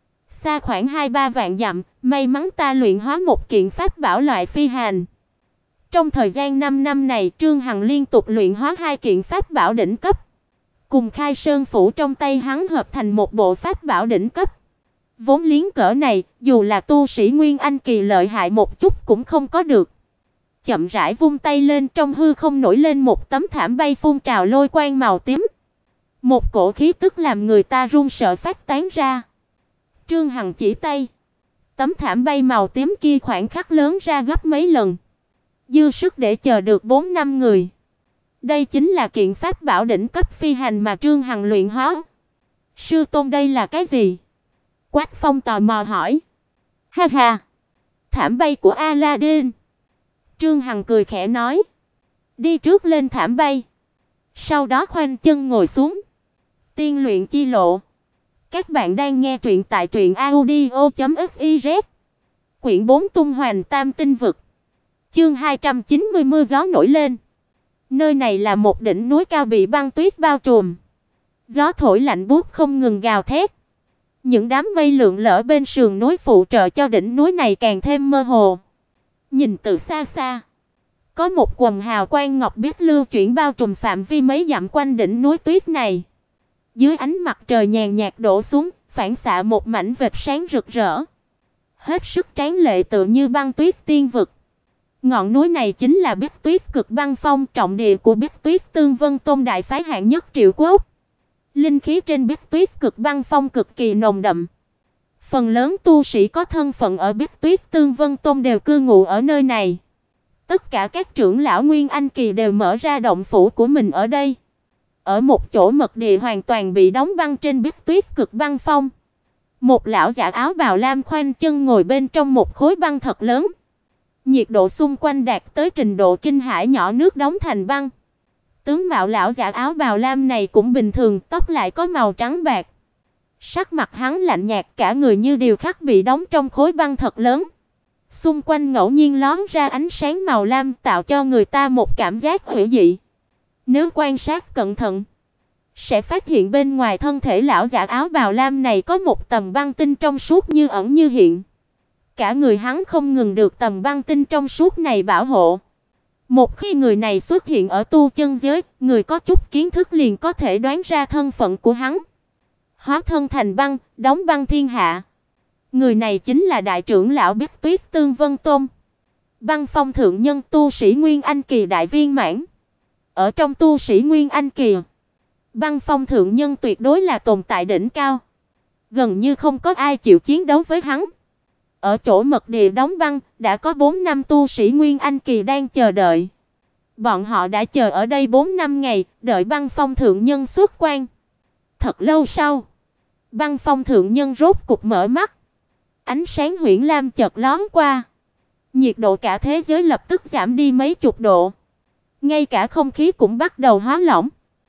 xa khoảng 2-3 vạn dặm, may mắn ta luyện hóa một kiện pháp bảo loại phi hành. Trong thời gian 5 năm này, Trương Hằng liên tục luyện hóa 2 kiện pháp bảo đỉnh cấp, cùng Khai Sơn phủ trong tay hắn hợp thành một bộ pháp bảo đỉnh cấp. Vốn liếng cỡ này, dù là tu sĩ Nguyên Anh kỳ lợi hại một chút cũng không có được. Chậm rãi vung tay lên, trong hư không nổi lên một tấm thảm bay phun trào lôi quang màu tím. Một cổ khí tức làm người ta run sợ phát tán ra. Trương Hằng chỉ tay, tấm thảm bay màu tím kia khoảng khắc lớn ra gấp mấy lần, dư sức để chờ được 4-5 người. Đây chính là kiện pháp bảo đỉnh cấp phi hành mà Trương Hằng luyện hóa. Sư tôn, đây là cái gì? Quách Phong tò mò hỏi. Ha ha, thảm bay của Aladdin. Trương Hằng cười khẽ nói. Đi trước lên thảm bay, sau đó khoanh chân ngồi xuống. Tiên luyện chi lộ. Các bạn đang nghe truyện tại truyệnaudio.fiz. Quyển 4 Tung Hoành Tam Tinh Vực. Chương 290 mưa gió nổi lên. Nơi này là một đỉnh núi cao bị băng tuyết bao trùm. Gió thổi lạnh buốt không ngừng gào thét. Những đám mây lượn lờ bên sườn núi phụ trợ cho đỉnh núi này càng thêm mơ hồ. Nhìn từ xa xa, có một quầng hào quang ngọc biếc lưu chuyển bao trùm phạm vi mấy dặm quanh đỉnh núi tuyết này. Dưới ánh mặt trời nhàn nhạt đổ xuống, phản xạ một mảnh vệt sáng rực rỡ, hết sức tráng lệ tựa như băng tuyết tiên vực. Ngọn núi này chính là Bích Tuyết Cực Băng Phong, trọng địa của Bích Tuyết Tương Vân Tôn đại phái hạng nhất Triệu Quốc. Linh khí trên Bích Tuyết Cực Băng Phong cực kỳ nồng đậm. Phần lớn tu sĩ có thân phận ở Bích Tuyết Tương Vân Tôn đều cư ngụ ở nơi này. Tất cả các trưởng lão Nguyên Anh kỳ đều mở ra động phủ của mình ở đây. Ở một chỗ mật địa hoàn toàn bị đóng băng trên Bích Tuyết Cực Băng Phong, một lão giả áo bào lam khoanh chân ngồi bên trong một khối băng thật lớn. Nhiệt độ xung quanh đạt tới trình độ kinh hãi, nhỏ nước đóng thành băng. Tướng mạo lão giả áo bào lam này cũng bình thường, tóc lại có màu trắng bạc. Sắc mặt hắn lạnh nhạt, cả người như điều khắc bị đóng trong khối băng thật lớn. Xung quanh ngẫu nhiên lóe ra ánh sáng màu lam, tạo cho người ta một cảm giác hữu dị. Nếu quan sát cẩn thận, sẽ phát hiện bên ngoài thân thể lão giả áo bào lam này có một tầng băng tinh trong suốt như ẩn như hiện. Cả người hắn không ngừng được tầng băng tinh trong suốt này bảo hộ. Một khi người này xuất hiện ở tu chân giới, người có chút kiến thức liền có thể đoán ra thân phận của hắn. Hóa thân thành băng, đóng băng thiên hạ. Người này chính là đại trưởng lão Bích Tuyết Tương Vân Tôn, Băng Phong thượng nhân, tu sĩ Nguyên Anh kỳ đại viên mãn. Ở trong tu sĩ Nguyên Anh kỳ, Băng Phong thượng nhân tuyệt đối là tồn tại đỉnh cao, gần như không có ai chịu chiến đấu với hắn. Ở chỗ mật địa đóng băng, đã có 4 năm tu sĩ Nguyên Anh kỳ đang chờ đợi. Bọn họ đã chờ ở đây 4 năm ngày, đợi Băng Phong thượng nhân xuất quan. Thật lâu sau, Băng Phong thượng nhân rốt cục mở mắt. Ánh sáng huyễn lam chợt lóe qua. Nhiệt độ cả thế giới lập tức giảm đi mấy chục độ. Ngay cả không khí cũng bắt đầu hóa lỏng.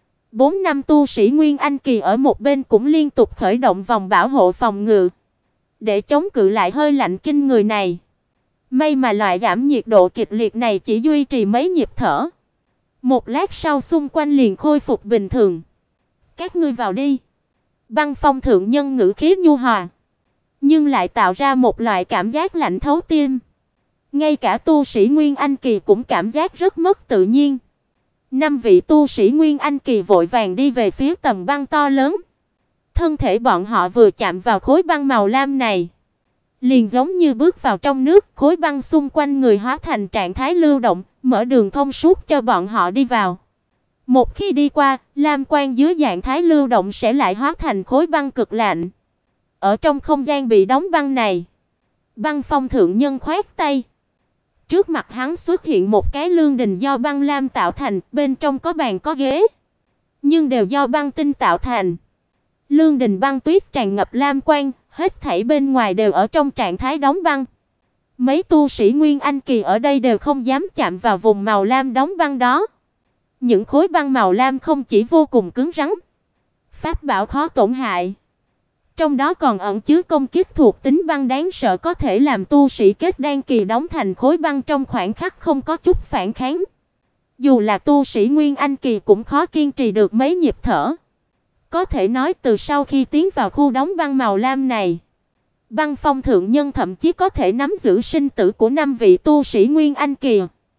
4 năm tu sĩ Nguyên Anh kỳ ở một bên cũng liên tục khởi động vòng bảo hộ phòng ngự, để chống cự lại hơi lạnh kinh người này. May mà loại giảm nhiệt độ kịch liệt này chỉ duy trì mấy nhịp thở. Một lát sau xung quanh liền khôi phục bình thường. Các ngươi vào đi. Băng Phong thượng nhân ngữ khí nhu hòa, nhưng lại tạo ra một loại cảm giác lạnh thấu tim. Ngay cả tu sĩ Nguyên Anh kỳ cũng cảm giác rất mất tự nhiên. 5 vị tu sĩ Nguyên Anh kỳ vội vàng đi về phía tầng băng to lớn. Thân thể bọn họ vừa chạm vào khối băng màu lam này, liền giống như bước vào trong nước, khối băng xung quanh người hóa thành trạng thái lưu động, mở đường thông suốt cho bọn họ đi vào. Một khi đi qua, lam quang dưới dạng thái lưu động sẽ lại hóa thành khối băng cực lạnh. Ở trong không gian bị đóng băng này, Băng Phong thượng nhân khoát tay. Trước mặt hắn xuất hiện một cái lương đình do băng lam tạo thành, bên trong có bàn có ghế, nhưng đều do băng tinh tạo thành. Lương đình băng tuyết tràn ngập lam quang, hết thảy bên ngoài đều ở trong trạng thái đóng băng. Mấy tu sĩ Nguyên Anh kỳ ở đây đều không dám chạm vào vùng màu lam đóng băng đó. Những khối băng màu lam không chỉ vô cùng cứng rắn, pháp bảo khó tổn hại, trong đó còn ẩn chứa công kích thuộc tính băng đáng sợ, có thể làm tu sĩ kết đan kỳ đóng thành khối băng trong khoảnh khắc không có chút phản kháng. Dù là tu sĩ Nguyên Anh kỳ cũng khó kiên trì được mấy nhịp thở. Có thể nói từ sau khi tiến vào khu đóng băng màu lam này, Băng Phong thượng nhân thậm chí có thể nắm giữ sinh tử của 5 vị tu sĩ Nguyên Anh kỳ.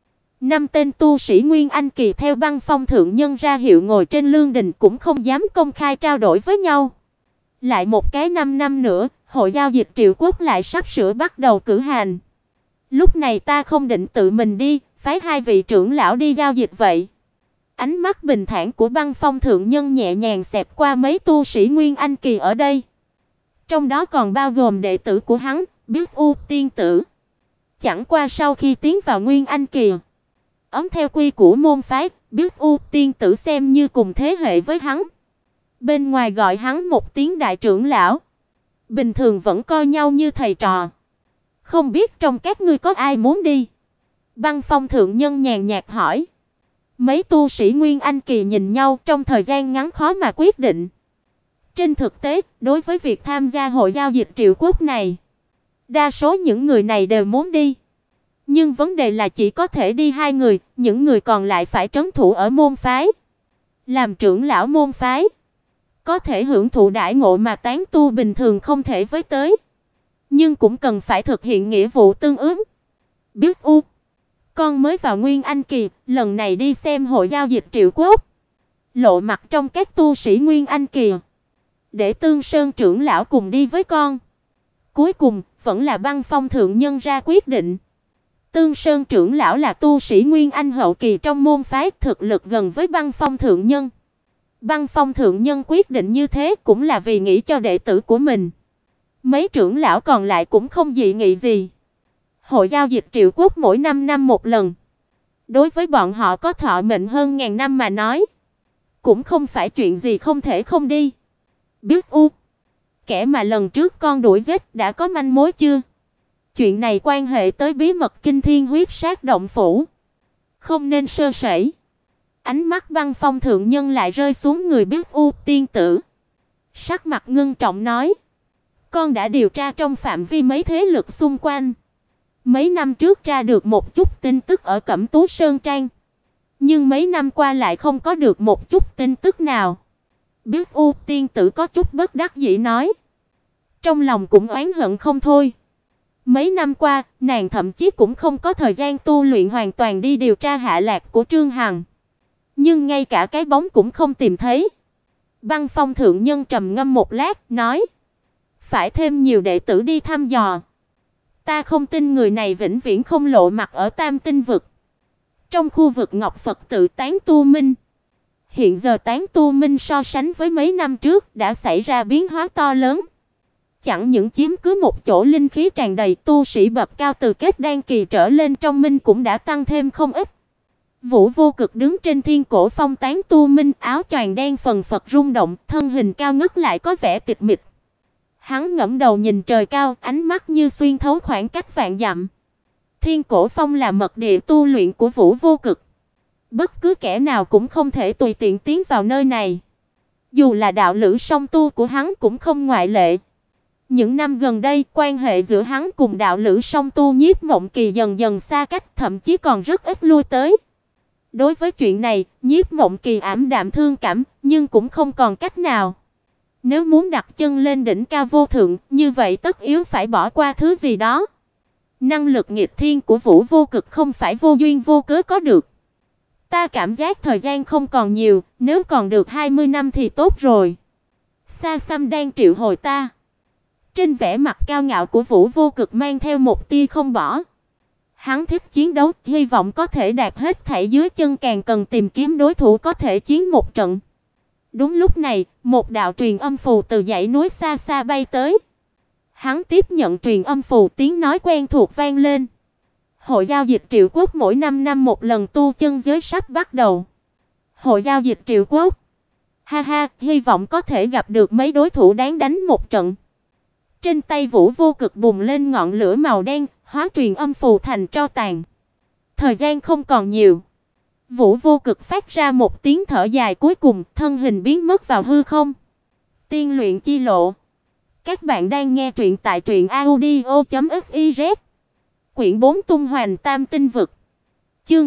Năm tên tu sĩ Nguyên Anh kỳ theo Băng Phong thượng nhân ra hiệu ngồi trên lương đình cũng không dám công khai trao đổi với nhau. Lại một cái 5 năm nữa, hội giao dịch Triệu Quốc lại sắp sửa bắt đầu cử hành. Lúc này ta không định tự mình đi, phái hai vị trưởng lão đi giao dịch vậy. Ánh mắt bình thản của Băng Phong thượng nhân nhẹ nhàng xẹt qua mấy tu sĩ Nguyên Anh kỳ ở đây. Trong đó còn bao gồm đệ tử của hắn, Biết U tiên tử. Chẳng qua sau khi tiến vào Nguyên Anh kỳ, theo quy của môn phái, Biết U tiên tử xem như cùng thế hệ với hắn. Bên ngoài gọi hắn một tiếng đại trưởng lão, bình thường vẫn coi nhau như thầy trò. Không biết trong các ngươi có ai muốn đi? Băng Phong thượng nhân nhàn nhạt hỏi. Mấy tu sĩ Nguyên Anh kỳ nhìn nhau, trong thời gian ngắn khó mà quyết định. Trên thực tế, đối với việc tham gia hội giao dịch Triệu Quốc này, đa số những người này đều muốn đi. Nhưng vấn đề là chỉ có thể đi hai người, những người còn lại phải trấn thủ ở môn phái. Làm trưởng lão môn phái, có thể hưởng thụ đãi ngộ mà tán tu bình thường không thể với tới, nhưng cũng cần phải thực hiện nghĩa vụ tương ứng. Biết U, con mới vào Nguyên Anh kỳ, lần này đi xem hội giao dịch Triệu Quốc, lộ mặt trong các tu sĩ Nguyên Anh kỳ, để Tương Sơn trưởng lão cùng đi với con. Cuối cùng, vẫn là Băng Phong thượng nhân ra quyết định. Tương Sơn trưởng lão là tu sĩ Nguyên Anh hậu kỳ trong môn phái, thực lực gần với Băng Phong thượng nhân. Băng Phong thượng nhân quyết định như thế cũng là vì nghĩ cho đệ tử của mình. Mấy trưởng lão còn lại cũng không dị nghị gì. Hội giao dịch Triệu Quốc mỗi 5 năm một lần. Đối với bọn họ có thọ mệnh hơn ngàn năm mà nói, cũng không phải chuyện gì không thể không đi. Biết U, kẻ mà lần trước con đuổi giết đã có manh mối chưa? Chuyện này quan hệ tới bí mật kinh thiên huyết sát động phủ, không nên sơ sẩy. Ánh mắt Băng Phong thượng nhân lại rơi xuống người Biết U tiên tử. Sắc mặt ngưng trọng nói: "Con đã điều tra trong phạm vi mấy thế lực xung quanh. Mấy năm trước tra được một chút tin tức ở Cẩm Tú Sơn Trang, nhưng mấy năm qua lại không có được một chút tin tức nào." Biết U tiên tử có chút bất đắc dĩ nói, trong lòng cũng oán hận không thôi. Mấy năm qua, nàng thậm chí cũng không có thời gian tu luyện hoàn toàn đi điều tra hạ lạc của Trương Hằng, nhưng ngay cả cái bóng cũng không tìm thấy. Băng Phong thượng nhân trầm ngâm một lát, nói: "Phải thêm nhiều đệ tử đi thăm dò. Ta không tin người này vĩnh viễn không lộ mặt ở Tam Tinh vực." Trong khu vực Ngọc Phật tự tán tu minh, hiện giờ tán tu minh so sánh với mấy năm trước đã xảy ra biến hóa to lớn. Chẳng những chiếm cứ một chỗ linh khí tràn đầy, tu sĩ bậc cao từ kết đan kỳ trở lên trong minh cũng đã tăng thêm không ít. Vũ Vô Cực đứng trên thiên cổ phong tán tu minh, áo choàng đen phần phật rung động, thân hình cao ngất lại có vẻ tịch mịch. Hắn ngẩng đầu nhìn trời cao, ánh mắt như xuyên thấu khoảng cách vạn dặm. Thiên cổ phong là mật địa tu luyện của Vũ Vô Cực. Bất cứ kẻ nào cũng không thể tùy tiện tiến vào nơi này. Dù là đạo lữ song tu của hắn cũng không ngoại lệ. Những năm gần đây, quan hệ giữa hắn cùng đạo lữ song tu Nhiếp Mộng Kỳ dần dần xa cách, thậm chí còn rất ít lui tới. Đối với chuyện này, Nhiếp Mộng Kỳ ảm đạm thương cảm, nhưng cũng không còn cách nào. Nếu muốn đặt chân lên đỉnh cao vô thượng, như vậy tất yếu phải bỏ qua thứ gì đó. Năng lực nghịch thiên của Vũ Vô Cực không phải vô duyên vô cớ có được. Ta cảm giác thời gian không còn nhiều, nếu còn được 20 năm thì tốt rồi. Sa Xăm đang triệu hồi ta. Trên vẻ mặt cao ngạo của Vũ Vô Cực mang theo một tia không bỏ. Hắn thích chiến đấu, hy vọng có thể đạt hết thảy dưới chân, càng cần tìm kiếm đối thủ có thể chiến một trận. Đúng lúc này, một đạo truyền âm phù từ dãy núi xa xa bay tới. Hắn tiếp nhận truyền âm phù, tiếng nói quen thuộc vang lên. Hội giao dịch Triệu Quốc mỗi 5 năm một lần tu chân giới sắp bắt đầu. Hội giao dịch Triệu Quốc. Ha ha, hy vọng có thể gặp được mấy đối thủ đáng đánh một trận. Trên tay Vũ Vô Cực bùng lên ngọn lửa màu đen, hóa truyền âm phù thành tro tàn. Thời gian không còn nhiều. Vũ Vô Cực phát ra một tiếng thở dài cuối cùng, thân hình biến mất vào hư không. Tiên luyện chi lộ. Các bạn đang nghe truyện tại truyệnaudio.fiz. Quyển 4 Tung Hoành Tam Tinh vực. Chương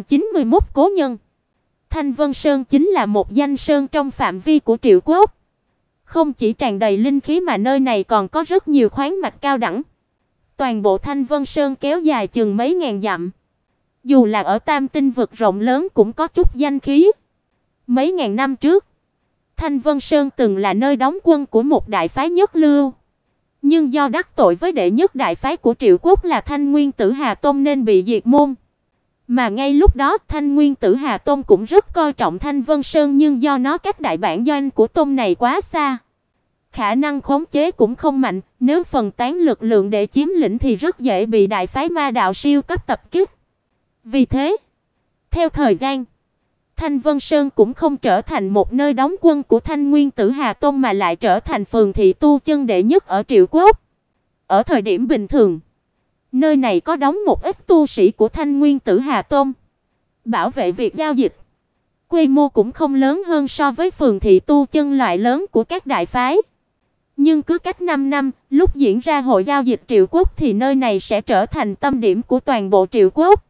291 Cố nhân. Thanh Vân Sơn chính là một danh sơn trong phạm vi của Triệu Quốc. Không chỉ tràn đầy linh khí mà nơi này còn có rất nhiều khoáng mạch cao đẳng. Toàn bộ Thanh Vân Sơn kéo dài chừng mấy ngàn dặm. Dù là ở Tam Tinh vực rộng lớn cũng có chút danh khí. Mấy ngàn năm trước, Thanh Vân Sơn từng là nơi đóng quân của một đại phái nhất lưu. Nhưng do đắc tội với đệ nhất đại phái của Triệu Quốc là Thanh Nguyên Tử Hà Tông nên bị diệt môn. Mà ngay lúc đó, Thanh Nguyên Tử Hà Tông cũng rất coi trọng Thanh Vân Sơn, nhưng do nó cách đại bản doanh của tông này quá xa, khả năng khống chế cũng không mạnh, nếu phân tán lực lượng để chiếm lĩnh thì rất dễ bị đại phái ma đạo siêu cấp tập kích. Vì thế, theo thời gian, Thanh Vân Sơn cũng không trở thành một nơi đóng quân của Thanh Nguyên Tử Hà Tông mà lại trở thành phường thị tu chân đệ nhất ở Triệu Quốc. Ở thời điểm bình thường, nơi này có đóng một ít tu sĩ của Thanh Nguyên Tử Hà Tông, bảo vệ việc giao dịch. Quy mô cũng không lớn hơn so với phường thị tu chân loại lớn của các đại phái. Nhưng cứ cách 5 năm, lúc diễn ra hội giao dịch Triệu Quốc thì nơi này sẽ trở thành tâm điểm của toàn bộ Triệu Quốc.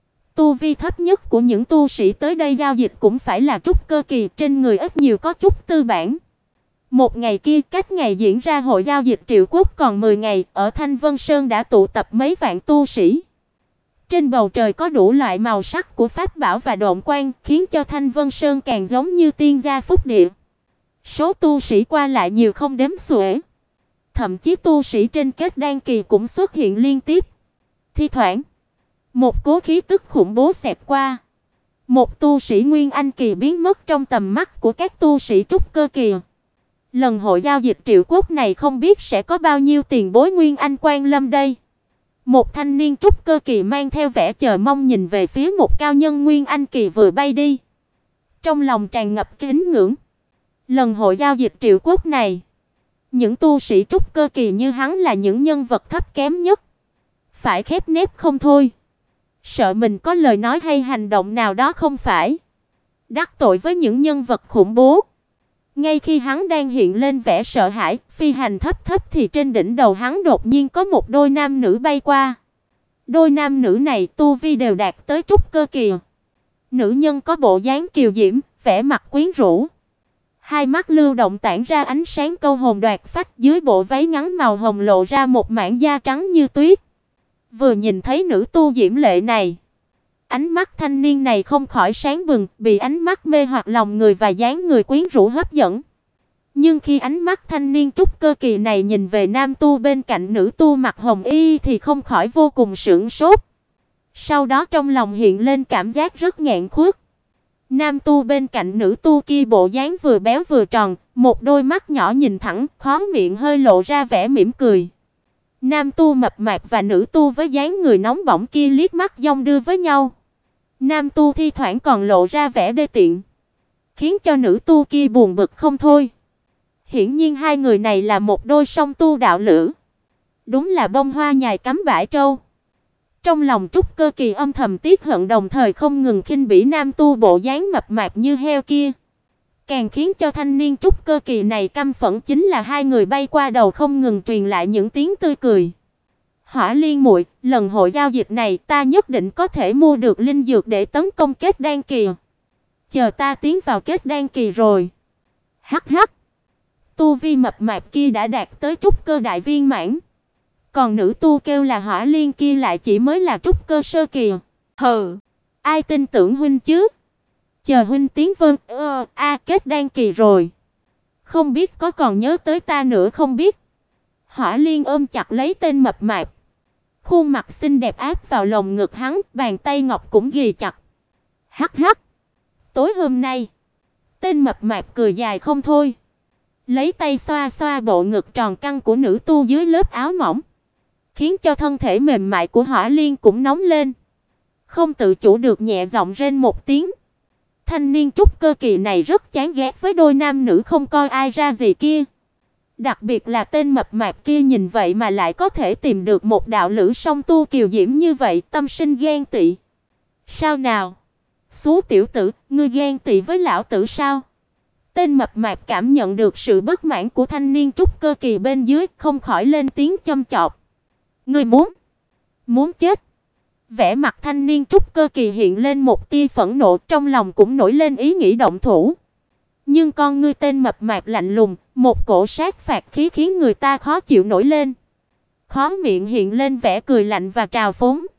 Tu vi thấp nhất của những tu sĩ tới đây giao dịch cũng phải là trúc cơ kỳ, trên người ít nhiều có chút tư bản. Một ngày kia, cách ngày diễn ra hội giao dịch Triệu Quốc còn 10 ngày, ở Thanh Vân Sơn đã tụ tập mấy vạn tu sĩ. Trên bầu trời có đủ loại màu sắc của pháp bảo và độn quang, khiến cho Thanh Vân Sơn càng giống như tiên gia phúc địa. Số tu sĩ qua lại nhiều không đếm xuể. Thậm chí tu sĩ trên kết đan kỳ cũng xuất hiện liên tiếp. Thi thoảng, một cỗ khí tức khủng bố xẹt qua. Một tu sĩ Nguyên Anh kỳ biến mất trong tầm mắt của các tu sĩ trúc cơ kỳ. Lần hội giao dịch Triệu Quốc này không biết sẽ có bao nhiêu tiền bối Nguyên Anh quan lâm đây. Một thanh niên trúc cơ kỳ mang theo vẻ chờ mong nhìn về phía một cao nhân Nguyên Anh kỳ vừa bay đi. Trong lòng tràn ngập kính ngưỡng. Lần hội giao dịch Triệu Quốc này, những tu sĩ trúc cơ kỳ như hắn là những nhân vật thấp kém nhất. Phải khép nép không thôi. Sợ mình có lời nói hay hành động nào đó không phải đắc tội với những nhân vật khủng bố. Ngay khi hắn đang hiện lên vẻ sợ hãi, phi hành thấp thấp thì trên đỉnh đầu hắn đột nhiên có một đôi nam nữ bay qua. Đôi nam nữ này tu vi đều đạt tới trúc cơ kỳ. Nữ nhân có bộ dáng kiều diễm, vẻ mặt quyến rũ. Hai mắt lưu động tản ra ánh sáng câu hồn đoạt phách, dưới bộ váy ngắn màu hồng lộ ra một mảng da trắng như tuyết. Vừa nhìn thấy nữ tu diễm lệ này, ánh mắt thanh niên này không khỏi sáng bừng, bị ánh mắt mê hoặc lòng người và dáng người quyến rũ hấp dẫn. Nhưng khi ánh mắt thanh niên trúc cơ kỳ này nhìn về nam tu bên cạnh nữ tu mặc hồng y thì không khỏi vô cùng sửng sốt. Sau đó trong lòng hiện lên cảm giác rất nghẹn khuất. Nam tu bên cạnh nữ tu kia bộ dáng vừa béo vừa tròn, một đôi mắt nhỏ nhìn thẳng, khóe miệng hơi lộ ra vẻ mỉm cười. Nam tu mập mạp và nữ tu với dáng người nóng bỏng kia liếc mắt dong đưa với nhau. Nam tu thi thoảng còn lộ ra vẻ đê tiện, khiến cho nữ tu kia buồn bực không thôi. Hiển nhiên hai người này là một đôi song tu đạo lữ. Đúng là bông hoa nhài cắm bãi trâu. Trong lòng trúc cơ kỳ âm thầm tiếc hận, đồng thời không ngừng khinh bỉ nam tu bộ dáng mập mạp như heo kia. Càng khiến cho thanh niên trúc cơ kỳ này căm phẫn chính là hai người bay qua đầu không ngừng truyền lại những tiếng tươi cười. Hỏa Liên muội, lần hội giao dịch này ta nhất định có thể mua được linh dược để tấn công kết đan kỳ. Chờ ta tiến vào kết đan kỳ rồi. Hắc hắc. Tu vi mập mạp kia đã đạt tới trúc cơ đại viên mãn. Còn nữ tu kêu là Hỏa Liên kia lại chỉ mới là trúc cơ sơ kỳ. Hừ, ai tin tưởng huynh chứ? Chờ huynh tiến vân, kết đan kỳ rồi. Không biết có còn nhớ tới ta nữa không biết. Hỏa Liên ôm chặt lấy tên mập mạp. Khuôn mặt xinh đẹp áp vào lồng ngực hắn, bàn tay ngọc cũng ghì chặt. Hắc hắc. Tối hôm nay, tên mập mạp cười dài không thôi. Lấy tay xoa xoa bộ ngực tròn căng của nữ tu dưới lớp áo mỏng, khiến cho thân thể mềm mại của Hỏa Liên cũng nóng lên. Không tự chủ được nhẹ giọng rên một tiếng. Thanh niên trúc cơ kỳ này rất chán ghét với đôi nam nữ không coi ai ra gì kia. Đặc biệt là tên mập mạp kia nhìn vậy mà lại có thể tìm được một đạo lữ song tu kiều diễm như vậy, tâm sinh ghen tị. Sao nào? Xú tiểu tử, ngươi ghen tị với lão tử sao? Tên mập mạp cảm nhận được sự bất mãn của thanh niên trúc cơ kỳ bên dưới, không khỏi lên tiếng châm chọc. Ngươi muốn chết? Vẻ mặt thanh niên trúc cơ kỳ hiện lên một tia phẫn nộ, trong lòng cũng nổi lên ý nghĩ động thủ. Nhưng con ngươi tên mập mạp lạnh lùng, một cổ sát phạt khí khiến người ta khó chịu nổi lên. Khóe miệng hiện lên vẻ cười lạnh và trào phúng.